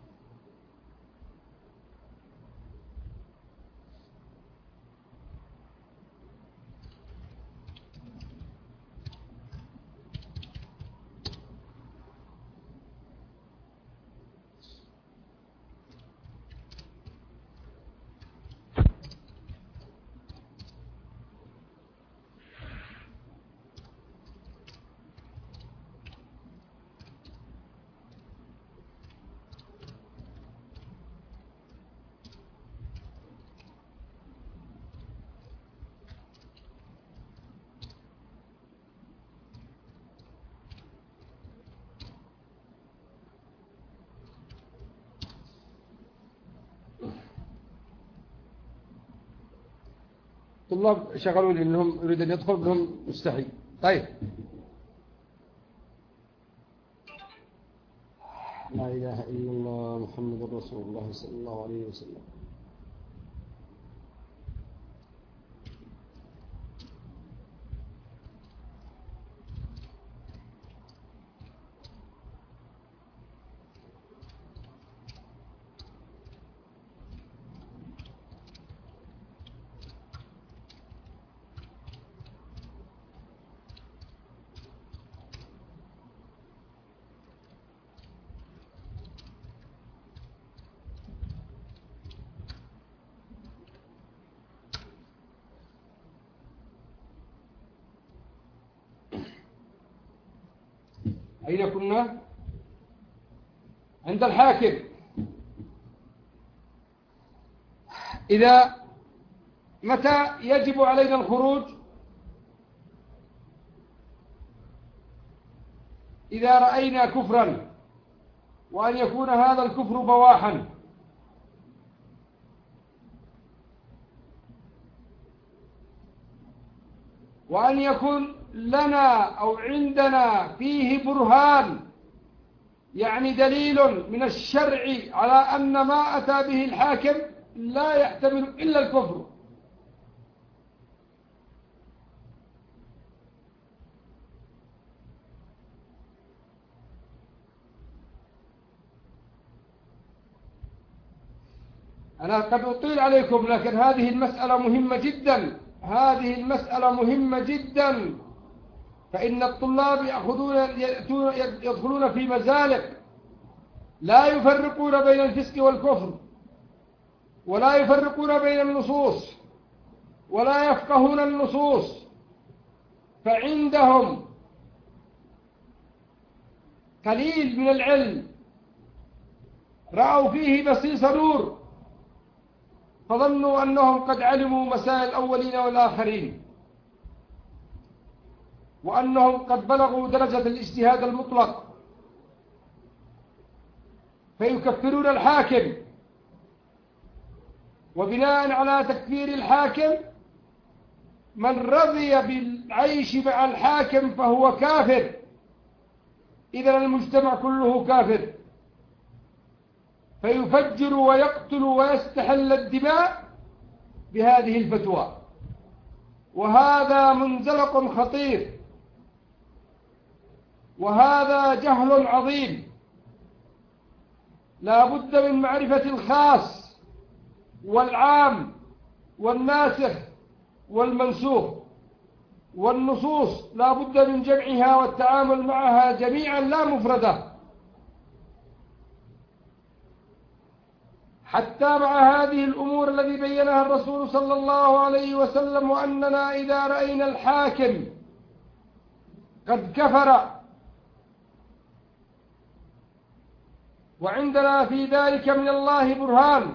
طلاب شغلوا لي أنهم يريد أن يدخل بهم مستحي. طيب لا إله إلا الله محمد رسول الله صلى الله عليه وسلم. أين كنا؟ عند الحاكم. إذا متى يجب علينا الخروج؟ إذا رأينا كفرا، وأن يكون هذا الكفر بواحا، وأن يكون لنا أو عندنا فيه برهان يعني دليل من الشرع على أن ما أتى به الحاكم لا يحتمل إلا الكفر. أنا قد أطيل عليكم، لكن هذه المسألة مهمة جدا، هذه المسألة مهمة جدا، فإن الطلاب يدخلون في مزالق لا يفرقون بين الفسق والكفر، ولا يفرقون بين النصوص، ولا يفقهون النصوص، فعندهم قليل من العلم رأوا فيه بصيص نور، فظنوا أنهم قد علموا مسائل الأولين والآخرين، وأنهم قد بلغوا درجة الاجتهاد المطلق، فيكفرون الحاكم، وبناء على تكفير الحاكم من رضي بالعيش مع الحاكم فهو كافر، إذن المجتمع كله كافر، فيفجر ويقتل ويستحل الدماء بهذه الفتوى، وهذا منزلق خطير، وهذا جهل عظيم. لا بد من معرفة الخاص والعام والناسخ والمنسوخ، والنصوص لا بد من جمعها والتعامل معها جميعا لا مفردة، حتى مع هذه الأمور التي بينها الرسول صلى الله عليه وسلم، وأننا إذا رأينا الحاكم قد كفر وعندنا في ذلك من الله برهان،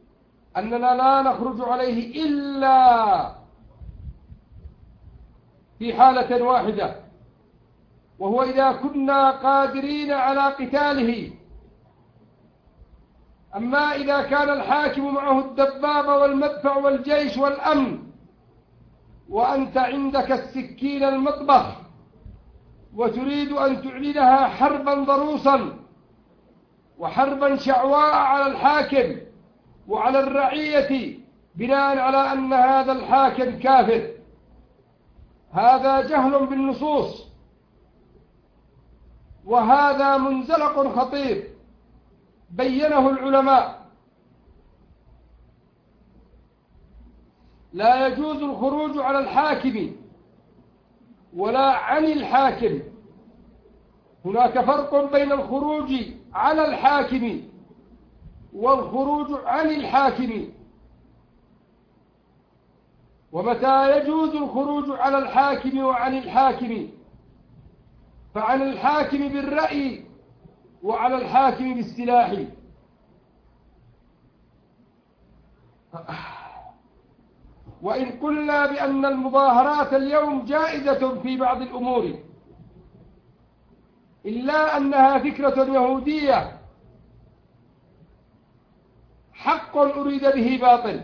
أننا لا نخرج عليه إلا في حالة واحدة، وهو إذا كنا قادرين على قتاله. أما إذا كان الحاكم معه الدبابة والمدفع والجيش والأمن، وأنت عندك السكين المطبخ وتريد أن تعلنها حربا ضروسا وحربا شعواء على الحاكم وعلى الرعية بناء على أن هذا الحاكم كافر، هذا جهل بالنصوص، وهذا منزلق خطير بينه العلماء. لا يجوز الخروج على الحاكم ولا عن الحاكم. هناك فرق بين الخروج على الحاكم والخروج عن الحاكم. ومتى يجوز الخروج على الحاكم وعن الحاكم؟ فعن الحاكم بالرأي وعلى الحاكم بالسلاح. وإن قلنا بأن المظاهرات اليوم جائزة في بعض الأمور، إلا أنها فكرة يهودية، حق أريد به باطل.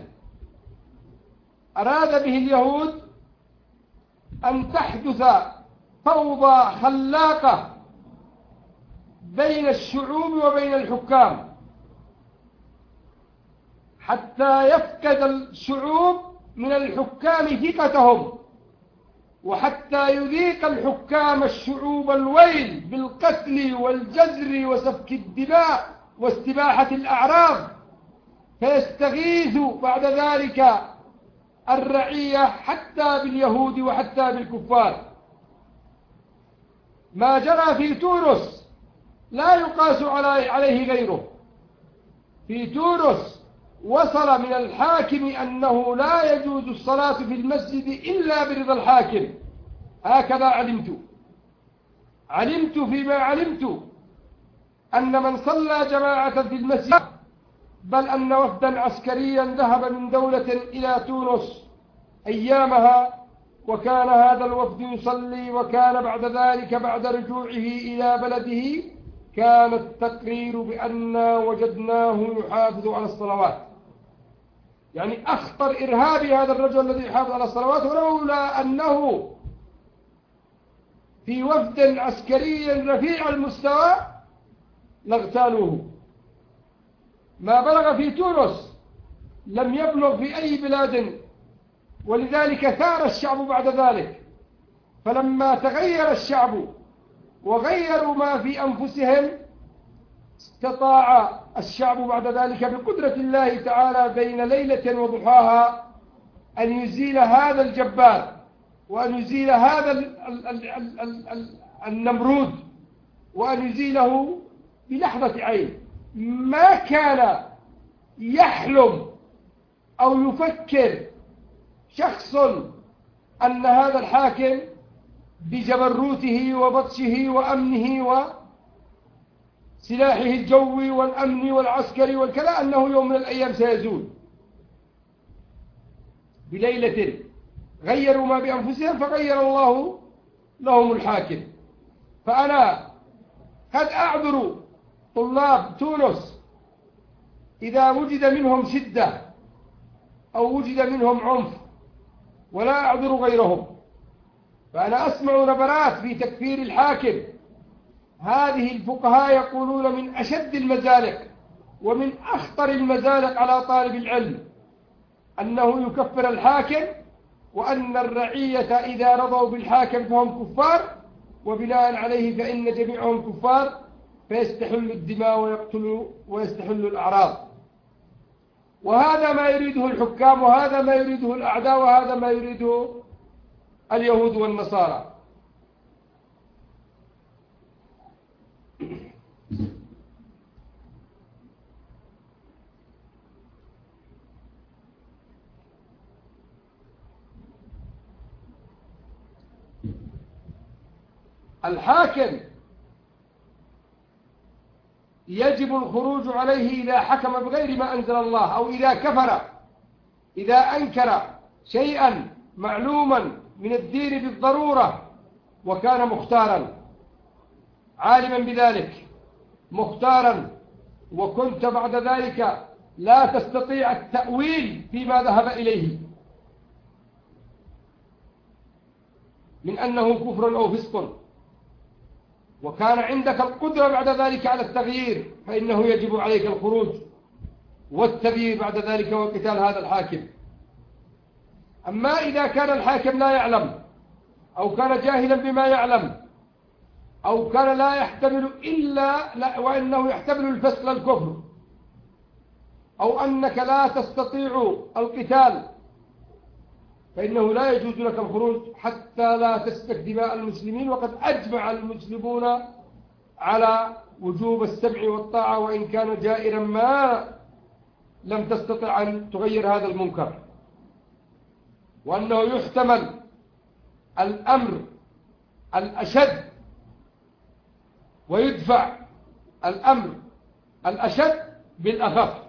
أراد به اليهود أن تحدث فوضى خلاقة بين الشعوب وبين الحكام، حتى يفقد الشعوب من الحكام ثقتهم، وحتى يذيق الحكام الشعوب الويل بالقتل والجزر وسفك الدماء واستباحة الأعراض، فيستغيثوا بعد ذلك الرعية حتى باليهود وحتى بالكفار. ما جرى في تونس لا يقاس عليه غيره. في تونس وصل من الحاكم أنه لا يجوز الصلاة في المسجد إلا برضا الحاكم. هكذا علمت فيما علمت أن من صلى جماعة في المسجد، بل أن وفدا عسكريا ذهب من دولة إلى تونس أيامها، وكان هذا الوفد يصلي، وكان بعد ذلك بعد رجوعه إلى بلده كان التقرير بأننا وجدناه يحافظ على الصلوات. يعني أخطر إرهابي هذا الرجل الذي يحافظ على الصلوات، ولولا أنه في وفد عسكري رفيع المستوى لاغتالوه. ما بلغ في تونس لم يبلغ في أي بلاد، ولذلك ثار الشعب بعد ذلك. فلما تغير الشعب وغيروا ما في أنفسهم، استطاع الشعب بعد ذلك بقدرة الله تعالى بين ليلة وضحاها أن يزيل هذا الجبار، وأن يزيل هذا النمرود، وأن يزيله بلحظة عين. ما كان يحلم أو يفكر شخص أن هذا الحاكم بجبروته وبطشه وأمنه وسلاحه الجوي والأمني والعسكري والكلا أنه يوم من الأيام سيزول. بليلة غيروا ما بأنفسهم فغير الله لهم الحاكم. فأنا قد أعذر طلاب تونس إذا وجد منهم شدة أو وجد منهم عنف، ولا أعذر غيرهم. فأنا أسمع نبرات في تكفير الحاكم. هذه الفقهاء يقولون من أشد المزالق ومن أخطر المزالق على طالب العلم أنه يكفر الحاكم، وأن الرعية إذا رضوا بالحاكم فهم كفار، وبناء عليه فإن جميعهم كفار، فيستحل الدماء ويقتلوا ويستحل الأعراض. وهذا ما يريده الحكام، وهذا ما يريده الأعداء، وهذا ما يريده اليهود والنصارى. الحاكم يجب الخروج عليه إذا حكم بغير ما أنزل الله، أو إذا كفر، إذا أنكر شيئا معلوما من الدين بالضرورة وكان مختارا عالما بذلك مختارا، وكنت بعد ذلك لا تستطيع التأويل فيما ذهب إليه من أنه كفر أو فسق، وكان عندك القدرة بعد ذلك على التغيير، فإنه يجب عليك الخروج والتغيير بعد ذلك وقتال هذا الحاكم. أما إذا كان الحاكم لا يعلم أو كان جاهلا بما يعلم أو كان لا يحتمل وإنه يحتمل الفسق الكفر، أو أنك لا تستطيع القتال، فإنه لا يجوز لك الخروج حتى لا تسفك دماء المسلمين. وقد أجمع المسلمون على وجوب السمع والطاعة، وإن كان جائرا ما لم تستطع أن تغير هذا المنكر، وأنه يحتمل الأمر الأشد ويدفع الأمر الأشد بالأخف.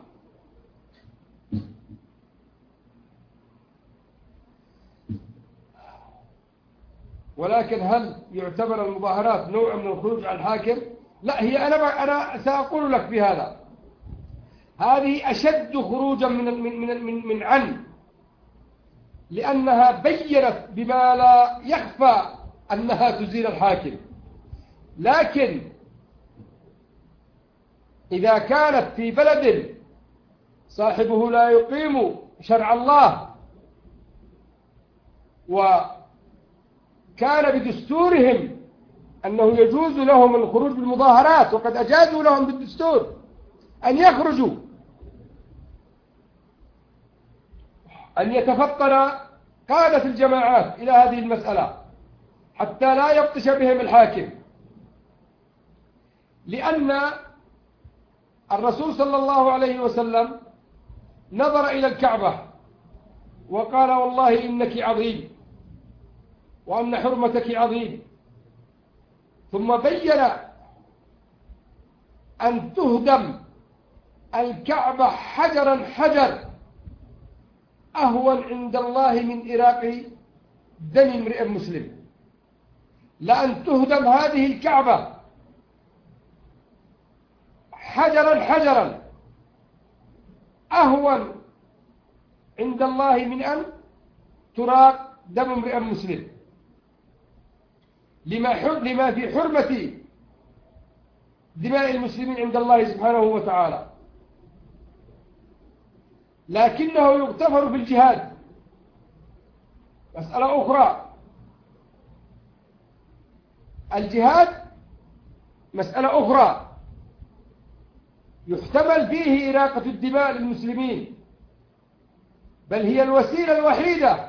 ولكن هل يعتبر المظاهرات نوع من الخروج على الحاكم؟ لا، هي أنا سأقول لك بهذا، هذه أشد خروجا من عنه، لأنها بيّنت بما لا يخفى أنها تزيل الحاكم. لكن إذا كانت في بلد صاحبه لا يقيم شرع الله وكان بدستورهم أنه يجوز لهم الخروج بالمظاهرات، وقد أجازوا لهم بالدستور أن يخرجوا، أن يتفطن قادة الجماعات إلى هذه المسألة حتى لا يبطش بهم الحاكم، لأن الرسول صلى الله عليه وسلم نظر إلى الكعبة وقال: والله إنك عظيم وأن حرمتك عظيم، ثم بين أن تهدم الكعبة حجرا حجر أهون عند الله من إراق دم امرئ مسلم، لأن تهدم هذه الكعبة حجرا حجرا أهون عند الله من أن تراق دم امرئ مسلم، لما في حرمة دماء المسلمين عند الله سبحانه وتعالى. لكنه يغتفر في الجهاد، مسألة أخرى. الجهاد مسألة أخرى يحتمل فيه إراقة الدماء للمسلمين، بل هي الوسيلة الوحيدة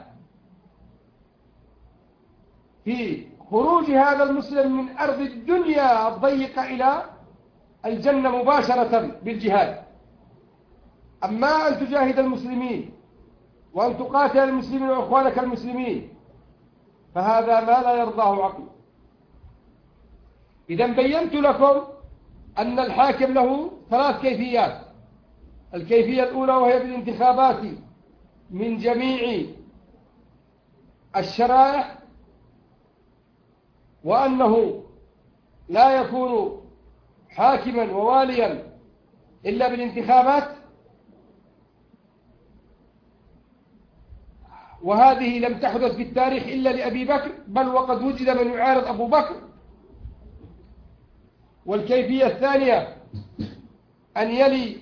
في خروج هذا المسلم من أرض الدنيا الضيقة إلى الجنة مباشرة بالجهاد. أما أن تجاهد المسلمين وأن تقاتل المسلمين وإخوانك المسلمين فهذا ما لا يرضاه عقل. إذا بينت لكم أن الحاكم له ثلاث كيفيات: الكيفية الأولى وهي بالانتخابات من جميع الشرائع، وأنه لا يكون حاكما وواليا إلا بالانتخابات، وهذه لم تحدث في التاريخ إلا لأبي بكر، بل وقد وجد من يعارض أبو بكر. والكيفية الثانية أن يلي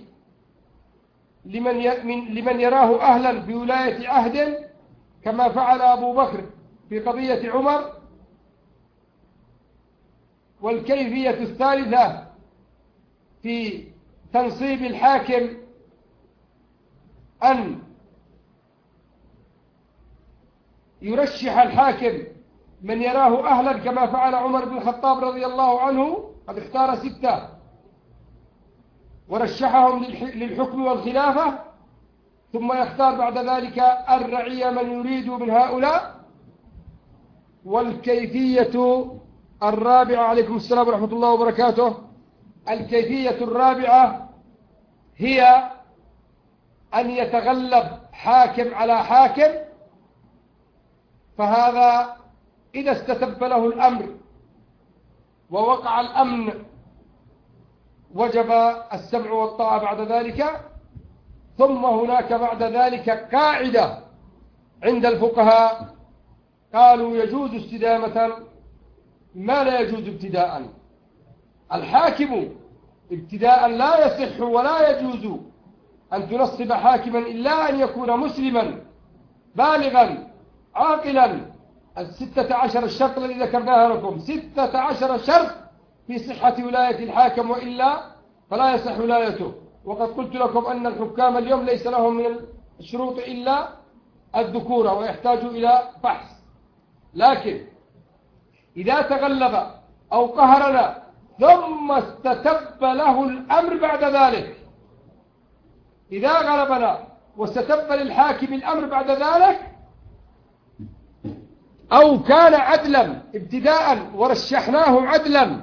لمن يراه أهلا بولاية عهد كما فعل أبو بكر في قضية عمر. والكيفية الثالثة في تنصيب الحاكم أن يرشح الحاكم من يراه أهلا كما فعل عمر بن الخطاب رضي الله عنه، قد اختار 6 ورشحهم للحكم والخلافة، ثم يختار بعد ذلك الرعية من يريد من هؤلاء. والكيفية الرابعة، عليكم السلام ورحمة الله وبركاته، الكيفية الرابعة هي أن يتغلب حاكم على حاكم فهذا إذا استتب له الأمر ووقع الأمن وجب السمع والطاعة بعد ذلك. ثم هناك بعد ذلك قاعدة عند الفقهاء قالوا يجوز استدامة ما لا يجوز ابتداء. الحاكم ابتداء لا يصح ولا يجوز أن تنصب حاكما إلا أن يكون مسلما بالغا عاقلا. 16 الشرط الذي ذكرناها لكم 16 شرط في صحة ولاية الحاكم، وإلا فلا يصح ولايته. وقد قلت لكم أن الحكام اليوم ليس لهم من الشروط إلا الذكورة ويحتاج إلى بحث. لكن إذا تغلب أو قهرنا ثم استتب له الأمر بعد ذلك، إذا غلبنا واستتب للحاكم الأمر بعد ذلك أو كان عدلا ابتداء ورشحناه عدلا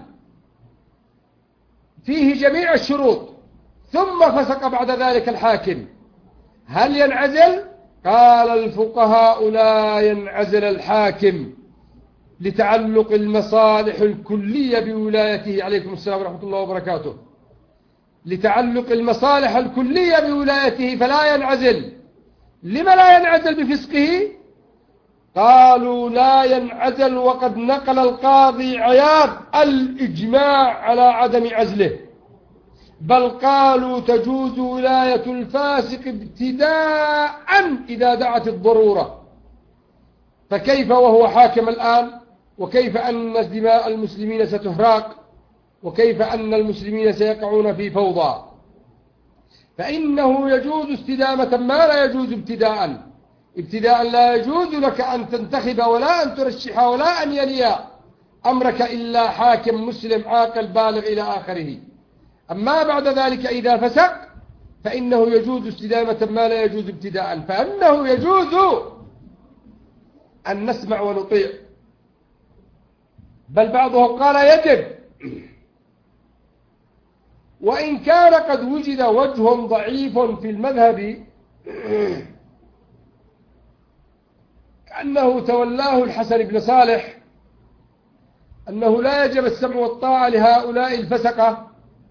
فيه جميع الشروط ثم فسق بعد ذلك الحاكم، هل ينعزل؟ قال الفقهاء لا ينعزل الحاكم لتعلق المصالح الكلية بولايته. عليكم السلام ورحمة الله وبركاته. لتعلق المصالح الكلية بولايته فلا ينعزل. لما لا ينعزل بفسقه؟ قالوا لا ينعزل وقد نقل القاضي عياض الإجماع على عدم عزله، بل قالوا تجوز ولاية الفاسق ابتداء إذا دعت الضرورة. فكيف وهو حاكم الآن؟ وكيف أن دماء المسلمين ستهراق؟ وكيف أن المسلمين سيقعون في فوضى؟ فإنه يجوز استدامة ما لا يجوز ابتداء. ابتداء لا يجوز لك أن تنتخب ولا أن ترشح ولا أن يلي أمرك إلا حاكم مسلم عاقل بالغ إلى آخره. أما بعد ذلك إذا فسق فإنه يجوز استدامة ما لا يجوز ابتداء، فأنه يجوز أن نسمع ونطيع، بل بعضهم قال يجب، وإن كان قد وجد وجه ضعيف في المذهب كأنه تولاه الحسن بن صالح أنه لا يجب السمع والطاعة لهؤلاء الفسقة،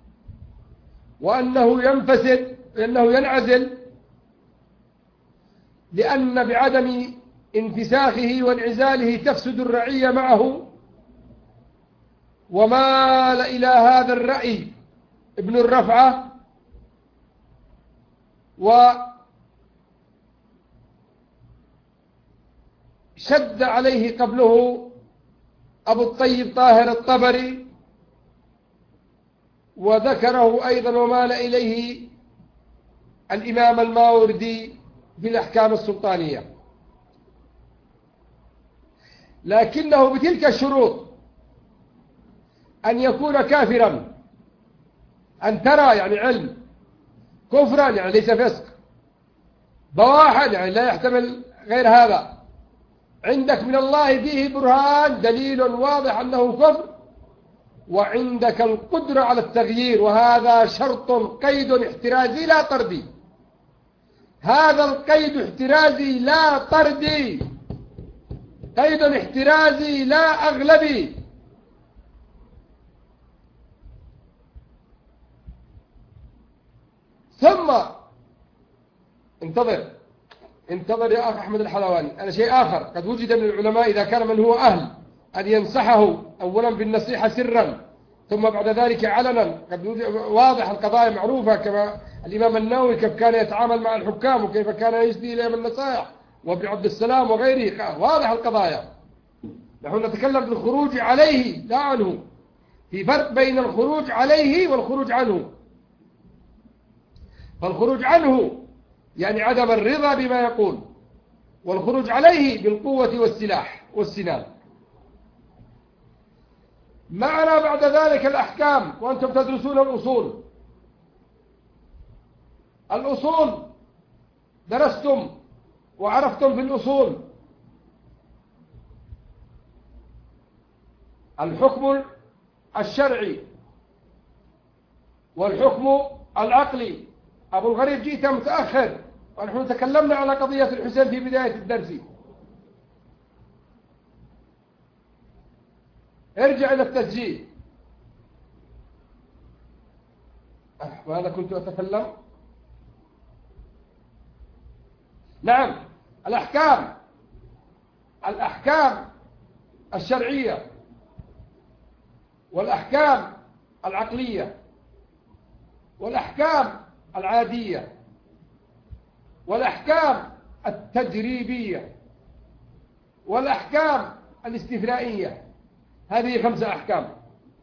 وأنه ينفسد لأنه ينعزل، لأن بعدم انفساخه وانعزاله تفسد الرعية معه. ومال إلى هذا الرأي ابن الرفعة وشد عليه قبله أبو الطيب طاهر الطبري، وذكره أيضا ومال إليه الإمام الماوردي في الأحكام السلطانية، لكنه بتلك الشروط: أن يكون كافرا، أن ترى يعني علم، كفرا يعني ليس فسق، بواحا يعني لا يحتمل غير هذا، عندك من الله فيه برهان دليل واضح أنه كفر، وعندك القدرة على التغيير، وهذا شرط قيد احترازي لا طردي. هذا القيد احترازي لا طردي، قيد احترازي لا أغلبي. ثم انتظر يا أخ أحمد الحلواني، أنا شيء آخر قد وجد من العلماء إذا كان من هو أهل أن ينصحه أولا بالنصيحة سرا ثم بعد ذلك علنا. قد واضح القضايا معروفة، كما الإمام النووي كيف كان يتعامل مع الحكام وكيف كان يسدي إليهم النصائح، وابن عبد السلام وغيره، واضح القضايا. نحن نتكلم بالخروج عليه لا عنه، في فرق بين الخروج عليه والخروج عنه. فالخروج عنه يعني عدم الرضا بما يقول، والخروج عليه بالقوة والسلاح والسنان. معنا بعد ذلك الأحكام، وأنتم تدرسون الأصول. الأصول درستم وعرفتم في الأصول الحكم الشرعي والحكم العقلي. أبو الغريب جئت متأخر، ونحن تكلمنا على قضية الحسين في بداية الدرس. ارجع إلى التسجيل. ماذا كنت أتكلم؟ نعم، الأحكام الشرعية والأحكام العقلية والأحكام العادية والأحكام التجريبية والأحكام الاستثنائية، هذه 5 أحكام.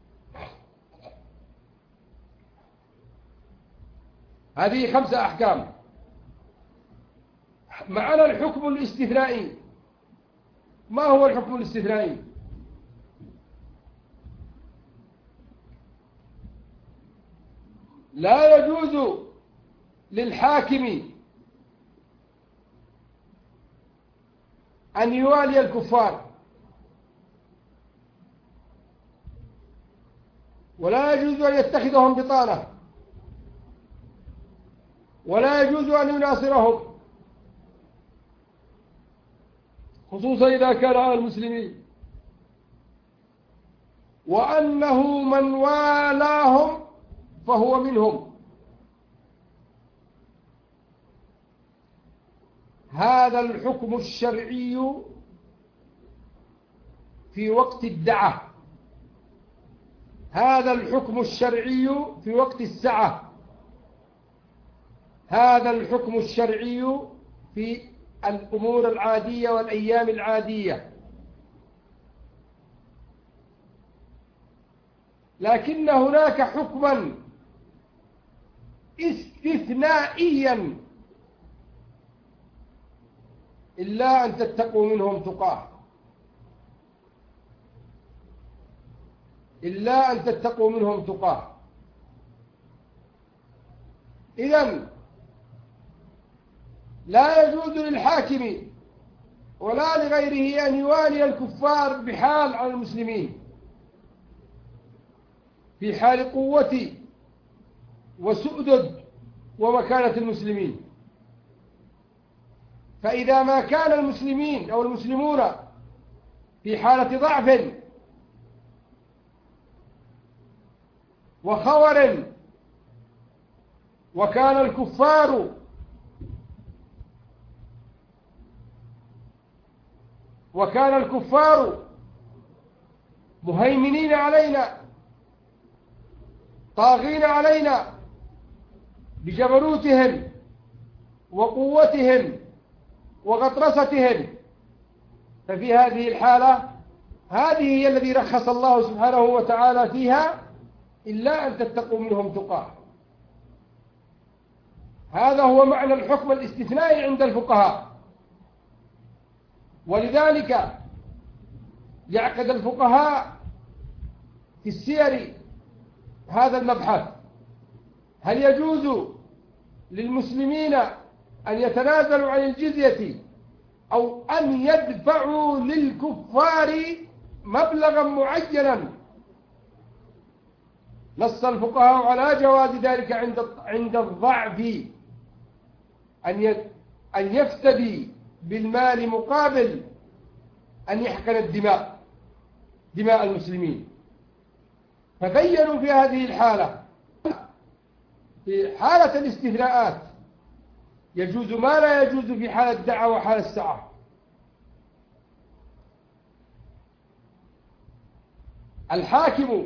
هذه 5 أحكام. معنا الحكم الاستثنائي. ما هو الحكم الاستثنائي؟ لا يجوز للحاكم أن يوالي الكفار، ولا يجوز أن يتخذهم بطانة، ولا يجوز أن يناصرهم، خصوصا إذا كان على المسلمين، وأنه من والاهم فهو منهم. هذا الحكم الشرعي في وقت الدعة، هذا الحكم الشرعي في وقت السعة، هذا الحكم الشرعي في الأمور العادية والأيام العادية. لكن هناك حكما استثنائيا إلا أن تتقوا منهم تقاه، إلا أن تتقوا منهم تقاه. إذن لا يجوز للحاكم ولا لغيره أن يوالي الكفار بحال على المسلمين، في حال قوة وسؤدد ومكانة المسلمين. فإذا ما كان المسلمين أو المسلمون في حالة ضعف وخور، وكان الكفار مهيمنين علينا، طاغين علينا بجبروتهم وقوتهم وغطرستهم، ففي هذه الحالة هذه هي الذي رخص الله سبحانه وتعالى فيها، إلا أن تتقوا منهم تقاه. هذا هو معنى الحكم الاستثنائي عند الفقهاء. ولذلك يعقد الفقهاء في السير هذا المبحث: هل يجوز للمسلمين أن يتنازلوا عن الجزية أو أن يدفعوا للكفار مبلغا معينا؟ نص الفقهاء على جواز ذلك عند الضعف، أن يفتدي بالمال مقابل أن يحقن دماء المسلمين. فبينوا في هذه الحالة، في حالة الاستثناءات، يجوز ما لا يجوز في حالة الدعوة وحالة السعة. الحاكم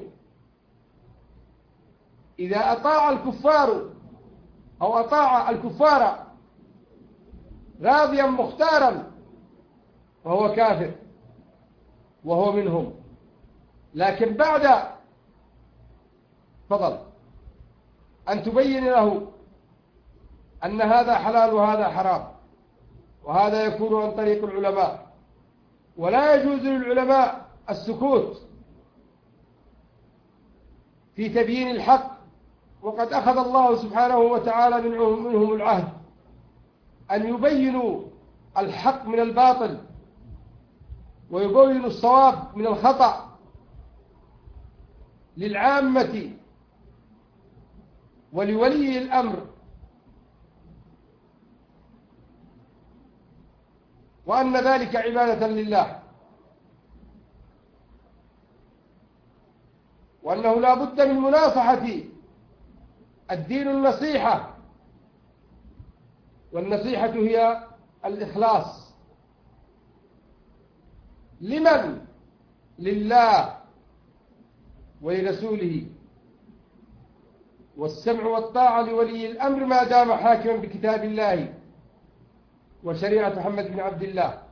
إذا أطاع الكفار أو أطاع الكفار راضيا مختارا فهو كافر وهو منهم. لكن بعد فضل أن تبين له أن هذا حلال وهذا حرام، وهذا يكون عن طريق العلماء، ولا يجوز للعلماء السكوت في تبيين الحق، وقد أخذ الله سبحانه وتعالى منهم العهد أن يبينوا الحق من الباطل ويبينوا الصواب من الخطأ للعامة ولولي الأمر، وأن ذلك عبادة لله. وأنه لا بد من مناصحة. الدين النصيحة، والنصيحة هي الإخلاص. لمن؟ لله ولرسوله، والسمع والطاعة لولي الأمر ما دام حاكما بكتاب الله وشريعة محمد بن عبد الله،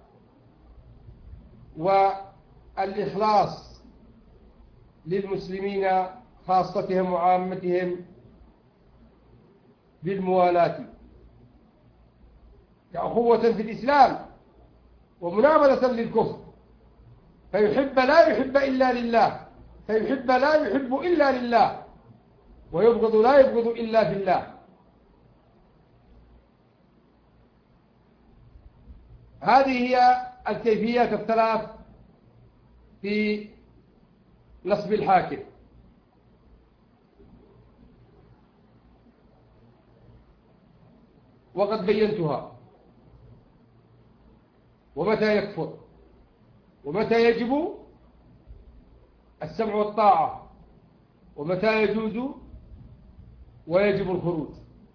والإخلاص للمسلمين خاصتهم وعامتهم بالموالاة كأخوة في الإسلام ومنابذة للكفر، فيحب لا يحب إلا لله، فيحب لا يحب إلا لله، ويبغض لا يبغض إلا في الله. هذه هي الكيفيات الثلاث في نصب الحاكم. وقد بينتها، ومتى يكفر، ومتى يجب السمع والطاعة، ومتى يجوز ويجب الخروج.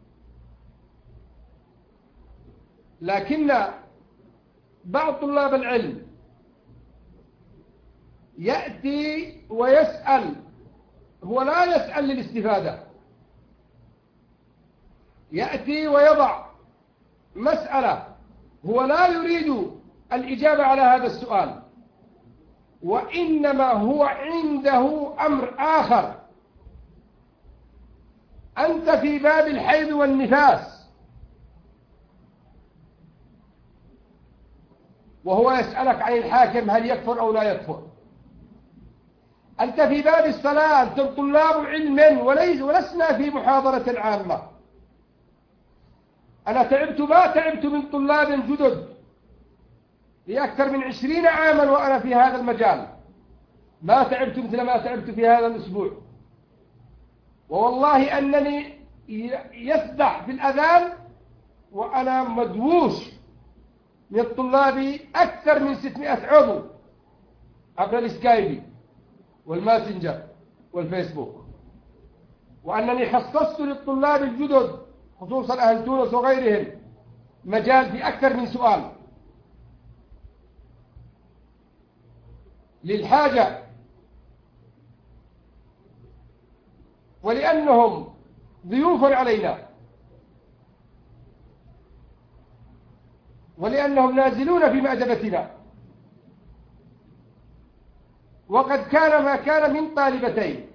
لكن بعض طلاب العلم يأتي ويسأل، هو لا يسأل للاستفادة، يأتي ويضع مسألة هو لا يريد الإجابة على هذا السؤال، وإنما هو عنده أمر آخر. أنت في باب الحيض والنفاس، وهو يسألك عن الحاكم هل يكفر أو لا يكفر. أنت في باب الصلاة، أنتم طلاب علم ولسنا في محاضرة عامة. أنا ما تعبت من طلاب جدد لأكثر من 20 عاما وأنا في هذا المجال، ما تعبت مثل ما تعبت في هذا الأسبوع. ووالله أنني يسدح في الأذان وأنا مدووش من الطلاب أكثر من 600 عضو عبر السكايب والماسنجر والفيسبوك، وأنني خصصت للطلاب الجدد خصوصا أهل تونس وغيرهم مجال في أكثر من سؤال للحاجة، ولأنهم ضيوف علينا، ولأنهم نازلون في مأدبتنا. وقد كان ما كان من طالبتين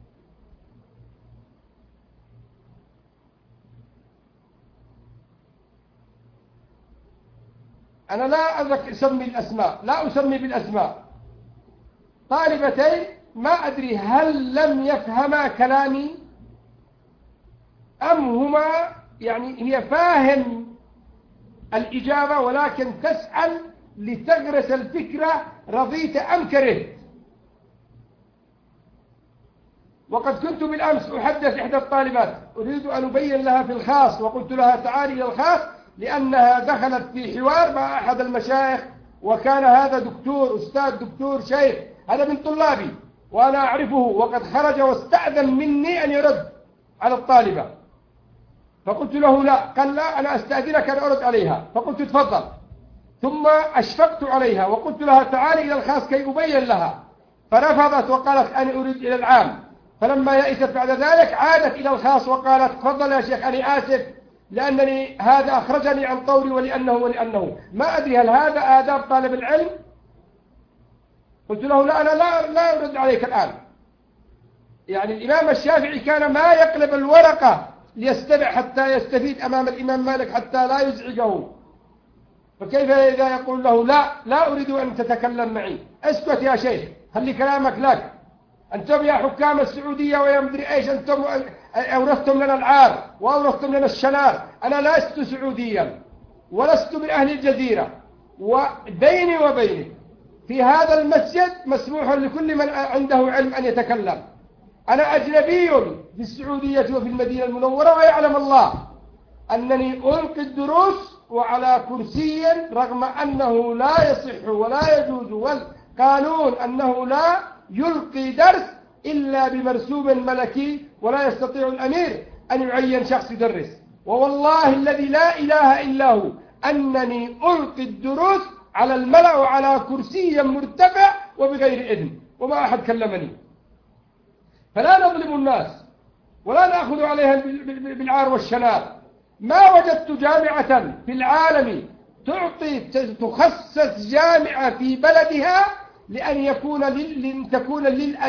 أنا لا أسمي الأسماء، لا أسمي بالأسماء، طالبتين ما أدري هل لم يفهما كلامي أم هما يعني هي فاهم الإجابة ولكن تسأل لتغرس الفكرة رضيت أم كرهت. وقد كنت بالأمس أحدث إحدى الطالبات أريد أن أبين لها في الخاص، وقلت لها تعالي إلى الخاص، لأنها دخلت في حوار مع أحد المشايخ، وكان هذا دكتور أستاذ دكتور شيخ، هذا من طلابي وأنا أعرفه، وقد خرج واستأذن مني أن يرد على الطالبة، فقلت له لا، قال لا أنا أستأذنك أن أرد عليها، فقلت تفضل. ثم أشفقت عليها وقلت لها تعالي إلى الخاص كي أبين لها، فرفضت وقالت أنا أريد إلى العام. فلما يئست بعد ذلك عادت إلى الخاص وقالت تفضل يا شيخ أنا آسف لأنني هذا أخرجني عن طوري ولأنه ما أدري هل هذا آداب طالب العلم. قلت له لا أنا لا أرد عليك الآن. يعني الإمام الشافعي كان ما يقلب الورقة ليستمع حتى يستفيد أمام الإمام مالك حتى لا يزعجه، فكيف إذا يقول له لا أريد أن تتكلم معي، اسكت يا شيخ خلي كلامك لك، أنتم يا حكام السعودية ويا مدري إيش أنتم أورثتم لنا العار وأورثتم لنا الشنار، أنا لست سعوديا ولست من أهل الجزيرة، وبيني وبينك في هذا المسجد مسموح لكل من عنده علم أن يتكلم. أنا أجنبي في السعودية وفي المدينة المنورة، ويعلم الله أنني ألقي الدروس وعلى كرسي، رغم أنه لا يصح ولا يجوز والقانون أنه لا يلقي درس إلا بمرسوم ملكي، ولا يستطيع الأمير أن يعين شخص يدرس. ووالله الذي لا إله إلا هو أنني ألقي الدروس على الملأ وعلى كرسي مرتفع وبغير إذن، وما أحد كلمني. فلا نظلم الناس ولا نأخذ عليها بالعار والشنار. ما وجدت جامعة في العالم تخصص جامعة في بلدها لأن تكون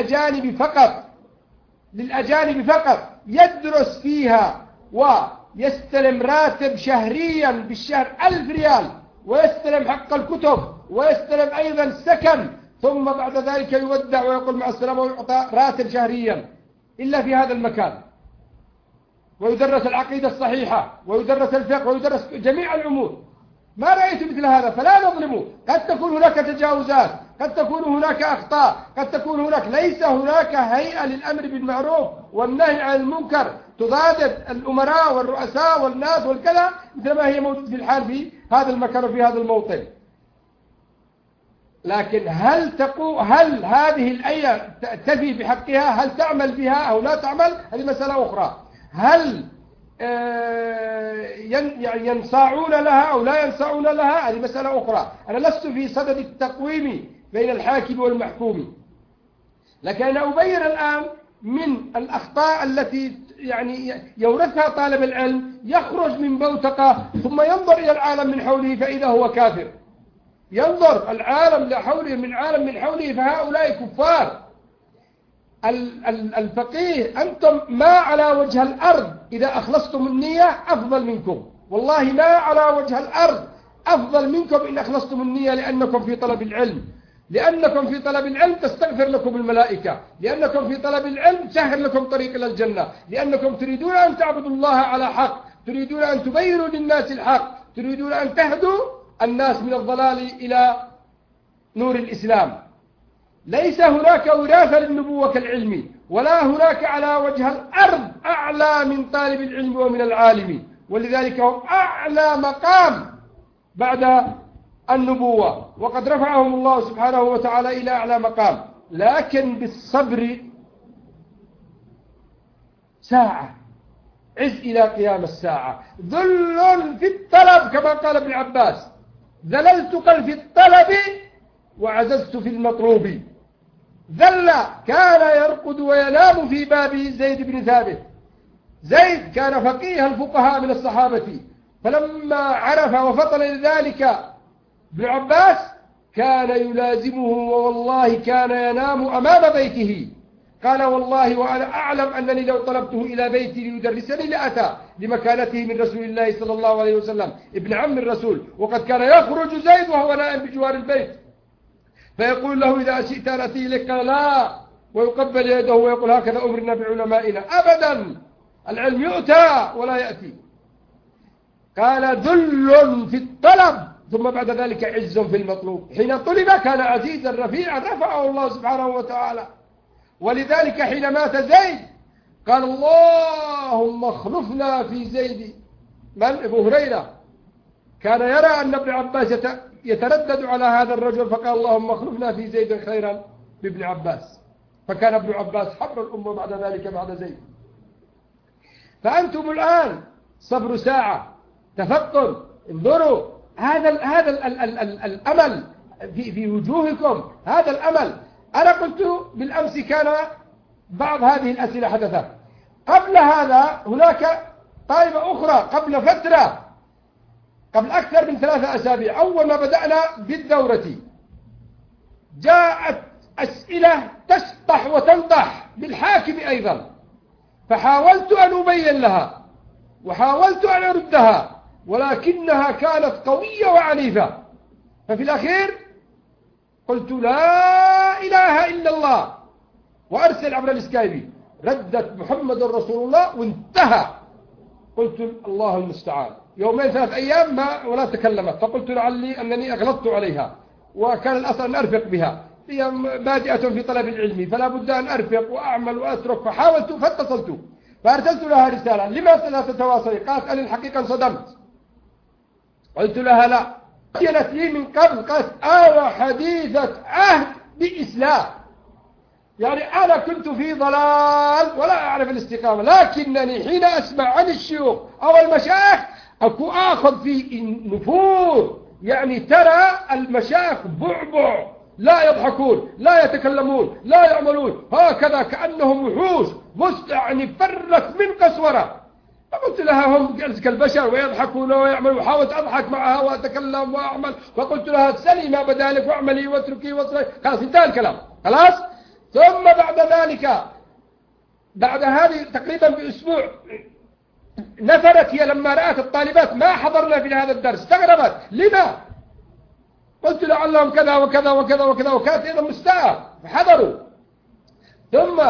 للأجانب فقط يدرس فيها ويستلم راتب شهريا بالشهر 1000 ريال، ويستلم حق الكتب، ويستلم أيضا السكن، ثم بعد ذلك يودع ويقول مع السلامة ويعطى راتب شهريا، إلا في هذا المكان. ويدرس العقيدة الصحيحة، ويدرس الفقه، ويدرس جميع الأمور. ما رأيت مثل هذا. فلا نظلمه. قد تكون هناك تجاوزات، قد تكون هناك أخطاء، قد تكون هناك، ليس هناك هيئة للأمر بالمعروف والنهي عن المنكر تضادد الأمراء والرؤساء والناس والكذا مثل ما هي موجود في الحال في هذا المكان وفي هذا الموطن. لكن هل هذه الآية تفي بحقها؟ هل تعمل بها أو لا تعمل؟ هذه مسألة أخرى. هل ينصاعون لها أو لا ينصاعون لها؟ هذه مسألة أخرى. أنا لست في صدد التقويم بين الحاكم والمحكوم، لكن أنا أبين الآن من الأخطاء التي يورثها طالب العلم، يخرج من بوتقة ثم ينظر إلى العالم من حوله فإذا هو كافر. ينظر العالم لحوله من عالم من حوله فهؤلاء كفار. الفقيه أنتم ما على وجه الأرض إذا أخلصتم النية أفضل منكم، والله ما على وجه الأرض أفضل منكم إن أخلصتم النية، لأنكم في طلب العلم، لأنكم في طلب العلم تستغفر لكم الملائكة، لأنكم في طلب العلم تسهل لكم طريق إلى الجنة، لأنكم تريدون أن تعبدوا الله على حق، تريدون أن تبينوا للناس الحق، تريدون أن تهدوا الناس من الضلال إلى نور الإسلام. ليس هناك وراثة للنبوة كالعلم، ولا هناك على وجه الأرض أعلى من طالب العلم ومن العالم، ولذلك هم أعلى مقام بعد النبوة، وقد رفعهم الله سبحانه وتعالى إلى أعلى مقام. لكن بالصبر ساعة، عز إلى قيام الساعة. ذل في الطلب كما قال ابن عباس: ذللت قل في الطلب وعززت في المطلوب. ذل كان يرقد وينام في باب زيد بن ثابت. زيد كان فقيه الفقهاء من الصحابة، فلما عرف وفطن لذلك ابن عباس كان يلازمه، ووالله كان ينام أمام بيته. قال: والله وأنا أعلم أنني لو طلبته إلى بيتي ليدرسني لأتى، لمكانته من رسول الله صلى الله عليه وسلم، ابن عم الرسول. وقد كان يخرج زيد وهو نائم بجوار البيت، فيقول له: إذا شئت أن أتي لك؟ قال: لا، ويقبل يده ويقول: هكذا أمرنا بعلمائنا. أبدا، العلم يؤتى ولا يأتي. قال: ذل في الطلب ثم بعد ذلك عز في المطلوب. حين طلب كان عزيزا رفيعا، رفعه الله سبحانه وتعالى. ولذلك حين مات زيد قال: اللهم اخلفنا في زيد. من؟ أبو هريرة كان يرى أن ابن عباس يتردد على هذا الرجل، فقال: اللهم اخلفنا في زيد خيرا بابن عباس. فكان ابن عباس حبر الأمة بعد ذلك بعد زيد. فأنتم الآن صبر ساعة، تفطن، انظروا هذا الأمل في وجوهكم، هذا الأمل. أنا قلت بالأمس كان بعض هذه الأسئلة حدثت. قبل هذا هناك طائفة أخرى قبل فترة، قبل أكثر من 3 أسابيع، أول ما بدأنا بالدورة جاءت أسئلة تشطح وتنطح بالحاكم أيضا، فحاولت أن أبين لها وحاولت أن أردها، ولكنها كانت قوية وعنيفة. ففي الأخير قلت: لا إله إلا الله، وأرسل عبر السكايبي. ردت: محمد رسول الله، وانتهى. قلت: الله المستعان. 2-3 أيام ولا تكلمت، فقلت لعلي أنني أغلطت عليها، وكان الأصل أن أرفق بها، هي بادئة في طلب العلم، فلا بد أن أرفق وأعمل وأترك. فحاولت فاتصلت، فأرسلت لها رسالة: لما لا تتواصلي؟ قالت: أنا الحقيقة انصدمت. قلت لها: لا، بينت لي من قبل. قالت: أنا حديثة عهد بإسلام، يعني أنا كنت في ضلال ولا أعرف الاستقامة، لكنني حين أسمع عن الشيوخ أو المشايخ آخذ في نفور. يعني ترى المشايخ بعبع، لا يضحكون، لا يتكلمون، لا يعملون، هكذا كأنهم وحوش يعني فرت من قسورة. فقلت لها هم كالبشر ويضحكون ويعملون، وحاولت أضحك معها وأتكلم وأعمل، فقلت لها سلي ما بدالك واعملي واتركي واصلي، خلاص انتهى الكلام خلاص. ثم بعد ذلك بعد هذه تقريبا بأسبوع نفرت هي لما رأت الطالبات ما حضرنا في هذا الدرس، استغربت لما؟ قلت لعلهم كذا وكذا وكذا وكذا، وكانت أيضا مستاءة فحضروا. ثم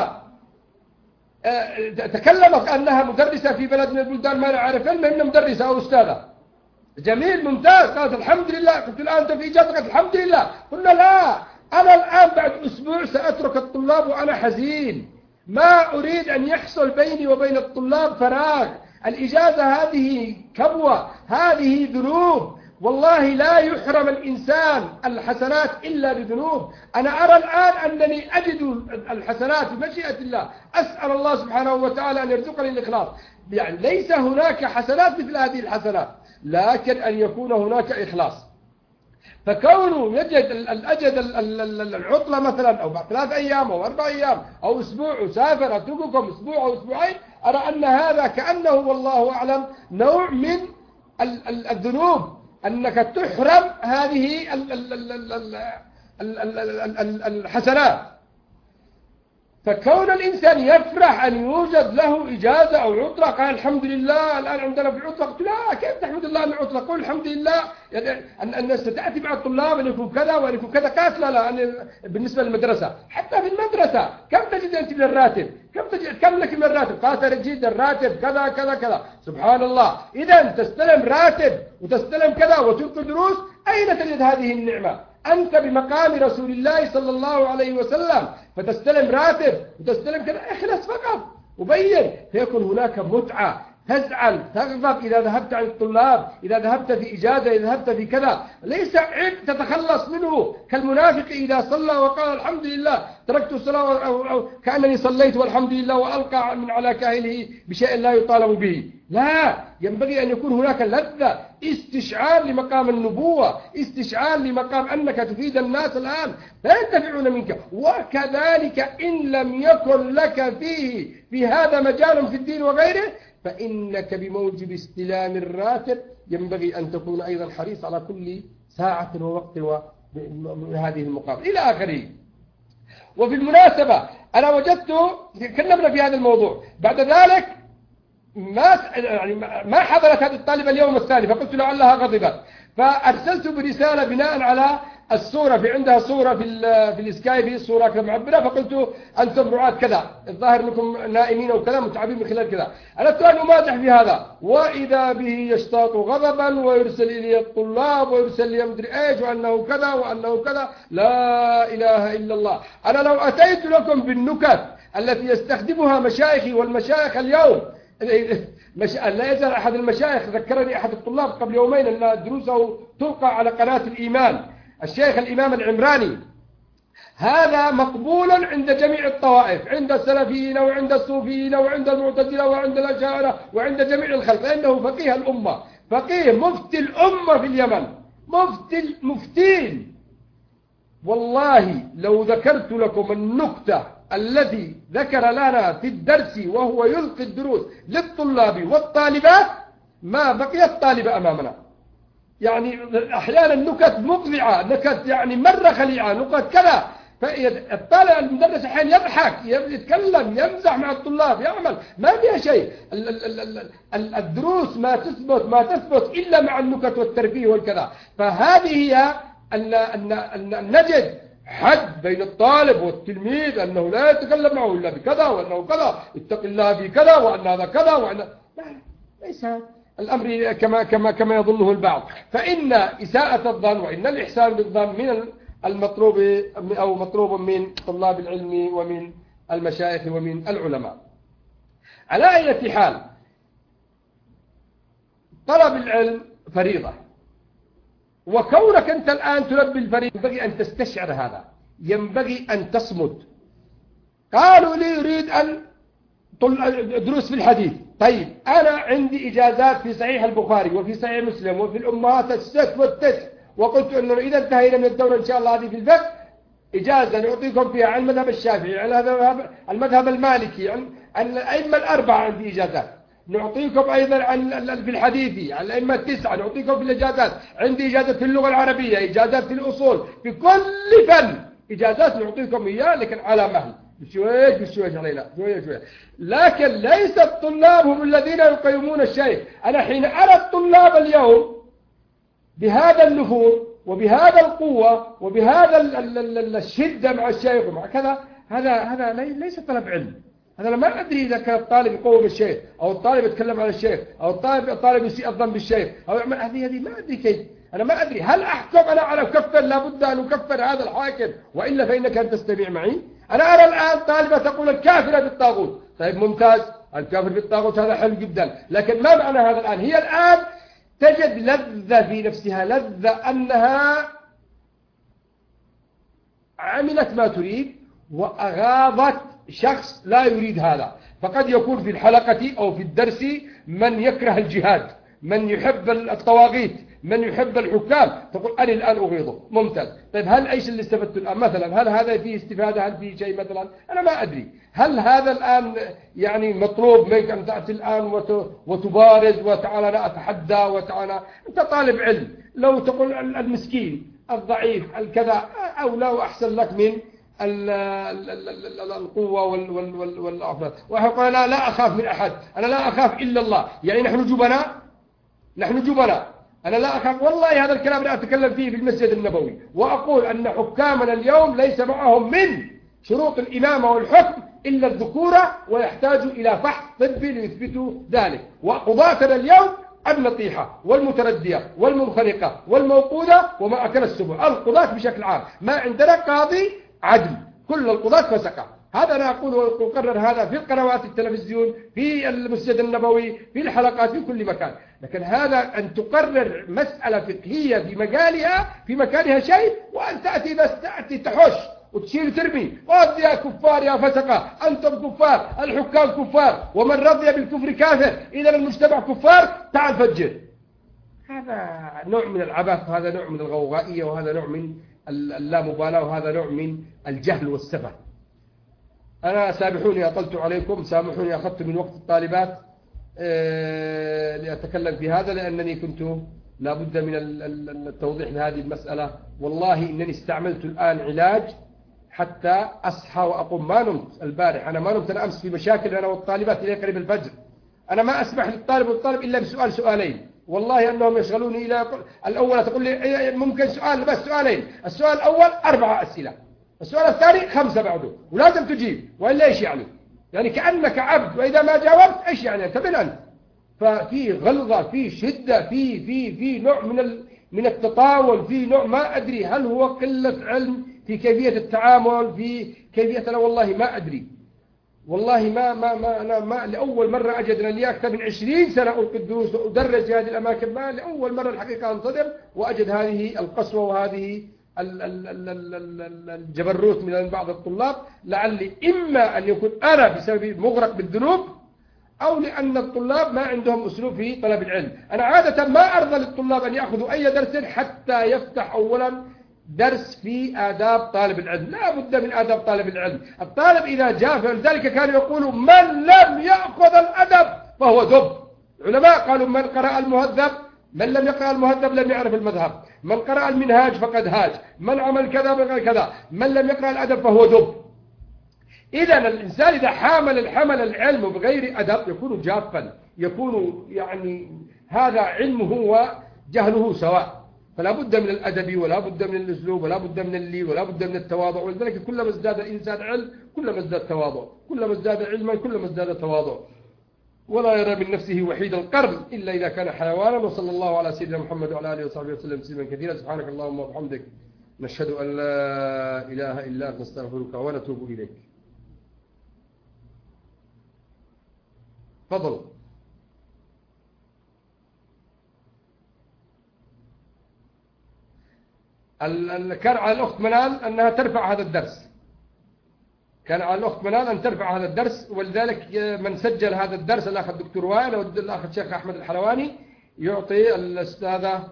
تكلمت أنها مدرسة في بلد من البلدان ما نعرف، المهم مدرسة أو أستاذة. جميل ممتاز. قالت الحمد لله. قلت الآن أنت في إجازة؟ قالت الحمد لله. قلنا لا، أنا الآن بعد أسبوع سأترك الطلاب وأنا حزين، ما أريد أن يحصل بيني وبين الطلاب فراغ. الإجازة هذه كبوة، هذه ذنوب، والله لا يحرم الإنسان الحسنات إلا بذنوب. أنا أرى الآن أنني أجد الحسنات بمشيئة الله، أسأل الله سبحانه وتعالى أن يرزقني الإخلاص. يعني ليس هناك حسنات مثل هذه الحسنات، لكن أن يكون هناك إخلاص. فكونه أجد العطلة مثلا أو بعد 3 أيام أو 4 أيام أو أسبوع وسافر أترككم أسبوع أو أسبوعين، أرى أن هذا كأنه والله أعلم نوع من الذنوب، أنك تحرم هذه الحسنات. فكون الإنسان يفرح أن يوجد له إجازة أو عطلة، قال الحمد لله الآن عندنا في عطلة. قلت لا، كيف تحمد الله أن عطلة؟ قل الحمد لله يعني أن ستأتي مع الطلاب أن يكون كذا وأن يكون كذا. قالت لا بالنسبة للمدرسة، حتى في المدرسة كم تجد أنت من الراتب؟ كم لك من الراتب؟ قالت تجد الراتب كذا كذا كذا. سبحان الله. إذا تستلم راتب وتستلم كذا وتلقي دروس، أين تجد هذه النعمة؟ أنت بمقام رسول الله صلى الله عليه وسلم، فتستلم راتب وتستلم كذا. اخلص فقط وبين، فيكون هناك متعة. تزعل تغضب إذا ذهبت عن الطلاب، إذا ذهبت في إجازة، إذا ذهبت في كذا، ليس عيب تتخلص منه. كالمنافق إذا صلى وقال الحمد لله تركت الصلاة أو كأنني صليت والحمد لله، وألقى من على كاهله بشيء لا يطالب به. لا، ينبغي أن يكون هناك لذة، استشعار لمقام النبوة، استشعار لمقام أنك تفيد الناس الآن فينتفعون منك. وكذلك إن لم يكن لك فيه في هذا مجال في الدين وغيره، فإنك بموجب استلام الراتب ينبغي أن تكون أيضا حريص على كل ساعة ووقت وهذه المقابل إلى آخره. وفي المناسبة أنا وجدت تكلمنا في هذا الموضوع، بعد ذلك ما حضرت هذه الطالبة اليوم الثاني، فقلت لعلها غضبت، فأرسلت برسالة بناء على الصورة، في عندها صورة في الإسكايب صورة كذا معبرة، فقلت أنتم رعاة كذا، الظاهر أنكم نائمين أو كذا متعبين من خلال كذا. أردت أن أمادح في هذا، وإذا به يشتاط غضبا ويرسل إلي الطلاب ويرسل لي مدري إيش وأنه كذا وأنه كذا. لا إله إلا الله. أنا لو أتيت لكم بالنكت التي يستخدمها مشايخي والمشايخ اليوم، لا يزال أحد المشايخ ذكرني أحد الطلاب قبل يومين أن دروسه تلقى على قناة الإيمان، الشيخ الإمام العمراني، هذا مقبول عند جميع الطوائف، عند السلفيين وعند الصوفيين وعند المعتزلة وعند الأشاعرة وعند جميع الخلق، لأنه فقيه الأمة، فقيه مفتي الأمة في اليمن، مفتين. والله لو ذكرت لكم النكتة الذي ذكر لنا في الدرس وهو يلقي الدروس للطلاب والطالبات ما بقي الطالب أمامنا. يعني أحيانا نكت مقلعة، نكت يعني مرة خليعة، نكت كذا، فالطالب المدرس أحيانا يضحك يتكلم يمزح مع الطلاب يعمل ما فيها شيء. الدروس ما تثبت إلا مع النكت والترفيه والكذا. فهذه هي أن نجد حد بين الطالب والتلميذ أنه لا يتكلم معه إلا بكذا وأنه كذا، اتق الله بكذا وأن هذا كذا وأن لا، ليس الأمر كما يظنه البعض. فإن إساءة الظن وإن الإحسان بالظن من المطلوب أو مطلوب من طلاب العلم ومن المشايخ ومن العلماء. على أي حال، طلب العلم فريضة، وكونك أنت الآن تلبي الفريضة ينبغي أن تستشعر هذا، ينبغي أن تصمت قالوا لي يريد أن دروس في الحديث. طيب أنا عندي إجازات في صحيح البخاري وفي صحيح مسلم وفي الأمهات الست والتسع، وقلت أنه إذا انتهينا من الدورة إن شاء الله هذه في الفقه إجازة نعطيكم فيها عن المذهب الشافعي، عن المذهب المالكي، عن الأئمة الأربعة عندي إجازات. نعطيكم أيضا عن في الحديث عن الأئمة التسعة، نعطيكم في الإجازات. عندي إجازة في اللغة العربية، إجازات في الأصول، في كل فن إجازات نعطيكم إياه، لكن على مهل بشويش علينا شوية. لكن ليس الطلاب هم الذين يقيمون الشيخ. أنا حين أرى الطلاب اليوم بهذا النفوذ وبهذا القوة وبهذا الشدة مع الشيخ ومع كذا، هذا ليس طلب علم. أنا ما أدري إذا كان الطالب يقوم بالشيخ أو الطالب يتكلم عن الشيخ أو الطالب يسيء الظن بالشيخ أو هذه ما أدري كيف. أنا ما أدري هل أحكم أنا على كفر، لابد أن أكفر هذا الحاكم وإلا فإنك أن تستمع معي. أنا أرى الآن طالبة تقول الكافرة بالطاغوت. طيب ممتاز، الكافر بالطاغوت هذا حلو جدا، لكن ما معنى هذا الآن؟ هي الآن تجد لذة في نفسها، لذة أنها عملت ما تريد وأغاضت شخص لا يريد هذا. فقد يكون في الحلقة أو في الدرس من يكره الجهاد، من يحب الطواغيت، من يحب الحكام، تقول أنا الآن أغيظه. ممتاز. طيب هل إيش اللي استفدت الآن مثلا؟ هل هذا فيه استفادة؟ هل فيه شيء مثلا؟ أنا ما أدري. هل هذا الآن يعني مطلوب منك أن تأتي الآن وتبارز وتعالى أنا أتحدى وتعالى؟ أنت طالب علم، لو تقول المسكين الضعيف الكذا أولى وأحسن لك من القوة والأفضل. ويقول لا أخاف من أحد، أنا لا أخاف إلا الله. يعني نحن جبناء. أنا لا أخاف. والله هذا الكلام لا أتكلم فيه في المسجد النبوي، وأقول أن حكامنا اليوم ليس معهم من شروط الإمامة والحكم إلا الذكورة، ويحتاجوا إلى فحص طبي ليثبتوا ذلك. وقضاتنا اليوم النطيحة والمتردية والمنخنقة والموقوذة وما أكل السبع. القضاة بشكل عام ما عندنا قاضي عدل، كل القضاة فسقة. هذا أنا أقول وأقرر هذا في القنوات التلفزيون، في المسجد النبوي، في الحلقات، في كل مكان. لكن هذا أن تقرر مسألة فقهية في مكانها شيء، وأن تأتي بس تأتي تحش وتشيل ترمي يا كفار يا فسقة، أنتم كفار، الحكام كفار، ومن رضي بالكفر كافر، إذا المجتمع كفار، تعال فجر. هذا نوع من العبث، وهذا نوع من الغوغائية، وهذا نوع من اللامبالاة، وهذا نوع من الجهل والسفه. أنا سامحوني أطلت عليكم، سامحوني أخذت من وقت الطالبات لأتكلم في هذا، لأنني كنت لابد من التوضيح لهذه المسألة. والله إنني استعملت الآن علاج حتى أصحى وأقوم. ما نمت البارح، أنا ما نمت. أنا أمس في مشاكل أنا والطالبات إلى قريب الفجر. أنا ما أسمح للطالب والطالب إلا بسؤال سؤالين. والله أنهم يشغلوني إلى الأول تقول لي ممكن سؤال بس سؤالين. السؤال الأول 4 أسئلة، السؤال الثاني 5 بعده، ولازم تجيب، وإلا إيش يعني؟ يعني كأنك عبد، وإذا ما جاوبت إيش يعني أنت من أنت؟ ففي غلظة، في شدة، في نوع من التطاول، في نوع ما أدري هل هو قلة علم في كيفية التعامل، في كيفية، أنا والله ما أدري. والله أنا لأول مرة أجد لي أكثر من 20 سنة ألقي الدروس وأدرس في هذه الأماكن، ما لأول مرة الحقيقة أنصدم وأجد هذه القسوة وهذه الجبروت من بعض الطلاب. لعلي إما أن يكون أنا بسبب مغرق بالذنوب، أو لأن الطلاب ما عندهم أسلوب في طلب العلم. أنا عادة ما أرضى للطلاب أن يأخذوا أي درس حتى يفتح أولا درس في آداب طالب العلم. لا بد من آداب طالب العلم. الطالب إذا جاء، فلذلك كانوا يقولوا من لم يأخذ الأدب فهو دب. العلماء قالوا من قرأ المهذب، من لم يقرأ المهذب لم يعرف المذهب، من قرأ المنهاج فقد هاج، من عمل كذا فقد كذا، من لم يقرأ الأدب فهو دب. إذا الإنسان إذا حمل العلم بغير أدب يكون جافا، يكون يعني هذا علمه وجهله سواء. فلا بد من الأدب، ولا بد من الأسلوب، ولا بد من اللين، ولا بد من التواضع. ولذلك كلما ازداد الإنسان علم كلما ازداد تواضع، كلما ازداد علما كلما ازداد تواضع. ولا يرى من نفسه وحيد القرن إلا إذا كان حيوانا. وصلى الله على سيدنا محمد وعلى آله وصحبه وسلم تسليما كثيرا. سبحانك اللهم وبحمدك، نشهد أن لا إله إلا أنت، نستغفرك ونتوب إليك. تفضل. كان على الأخت منال أنها ترفع هذا الدرس. كان على الأخت منال أن ترفع هذا الدرس، ولذلك من سجل هذا الدرس الأخ الدكتور وائل والأخ الشيخ أحمد الحلواني يعطي الأستاذة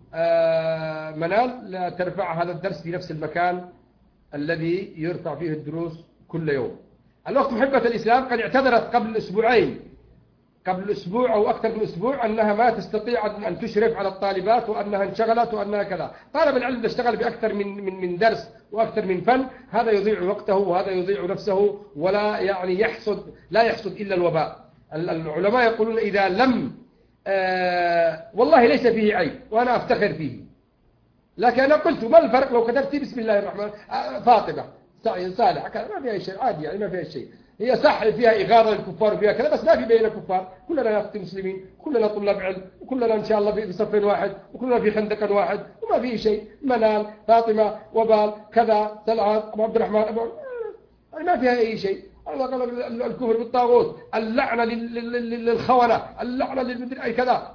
منال لا ترفع هذا الدرس في نفس المكان الذي يرفع فيه الدروس كل يوم. الأخت محبة الإسلام قد اعتذرت قبل أسبوع أو أكثر من أسبوع أنها ما تستطيع أن تشرف على الطالبات وأنها انشغلت وأنها كذا. طالب العلم يشتغل بأكثر من درس وأكثر من فن، هذا يضيع وقته وهذا يضيع نفسه، ولا يعني لا يحصد إلا الوباء. العلماء يقولون إذا لم والله ليس فيه عيب وأنا أفتخر فيه، لكن أنا قلت ما الفرق لو كتبت بسم الله الرحمن فاطمة صالح ما فيها شيء عادي، يعني ما فيها شيء. هي صح فيها إغاظة للكفار وفيها كذا، بس ما في بين الكفار، كلنا يا أختي مسلمين، كلنا طلاب علم، وكلنا إن شاء الله في صف واحد، وكلنا في خندق واحد، وما فيه شيء. منال فاطمة وبال كذا سلعان أبو عبد الرحمن يعني ما فيها أي شيء. الكفر بالطاغوت، اللعنة للخونة، اللعنة للمدري أي كذا،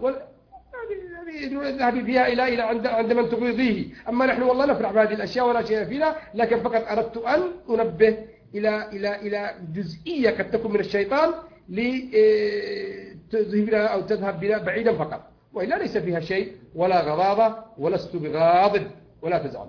ذهبي فيها إلى عند من تغيظيه. أما نحن والله نفرح بهذه الأشياء ولا شيء فينا، لكن فقط أردت أن أنبه إلى جزئية قد تكون من الشيطان لتذهبنا أو تذهب بنا بعيدا فقط، وإلا ليس فيها شيء ولا غضاضة، ولست بغاضب ولا تزعل.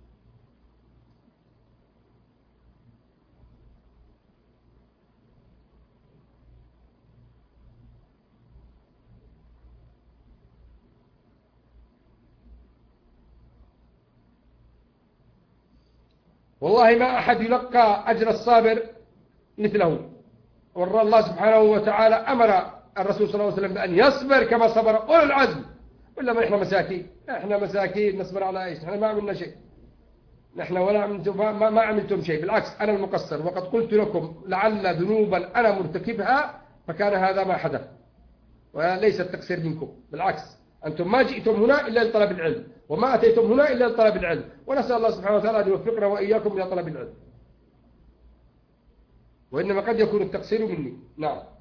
والله ما أحد يلقى أجر الصابر مثله. والله سبحانه وتعالى أمر الرسول صلى الله عليه وسلم بأن يصبر كما صبر أولو العزم. ولا ما إحنا مساكين نصبر على إيش؟ إحنا ما عملنا شيء، نحن ولا ما عملتم شيء، بالعكس أنا المقصر. وقد قلت لكم لعل ذنوبا أنا مرتكبها فكان هذا ما حدث، وليس التقصير منكم، بالعكس أنتم ما جئتم هنا إلا لطلب العلم، وما أتيتم هنا إلا لطلب العلم، ونسأل الله سبحانه وتعالى أن يوفقنا وإياكم إلى طلب العلم، وإنما قد يكون التقصير مني. نعم.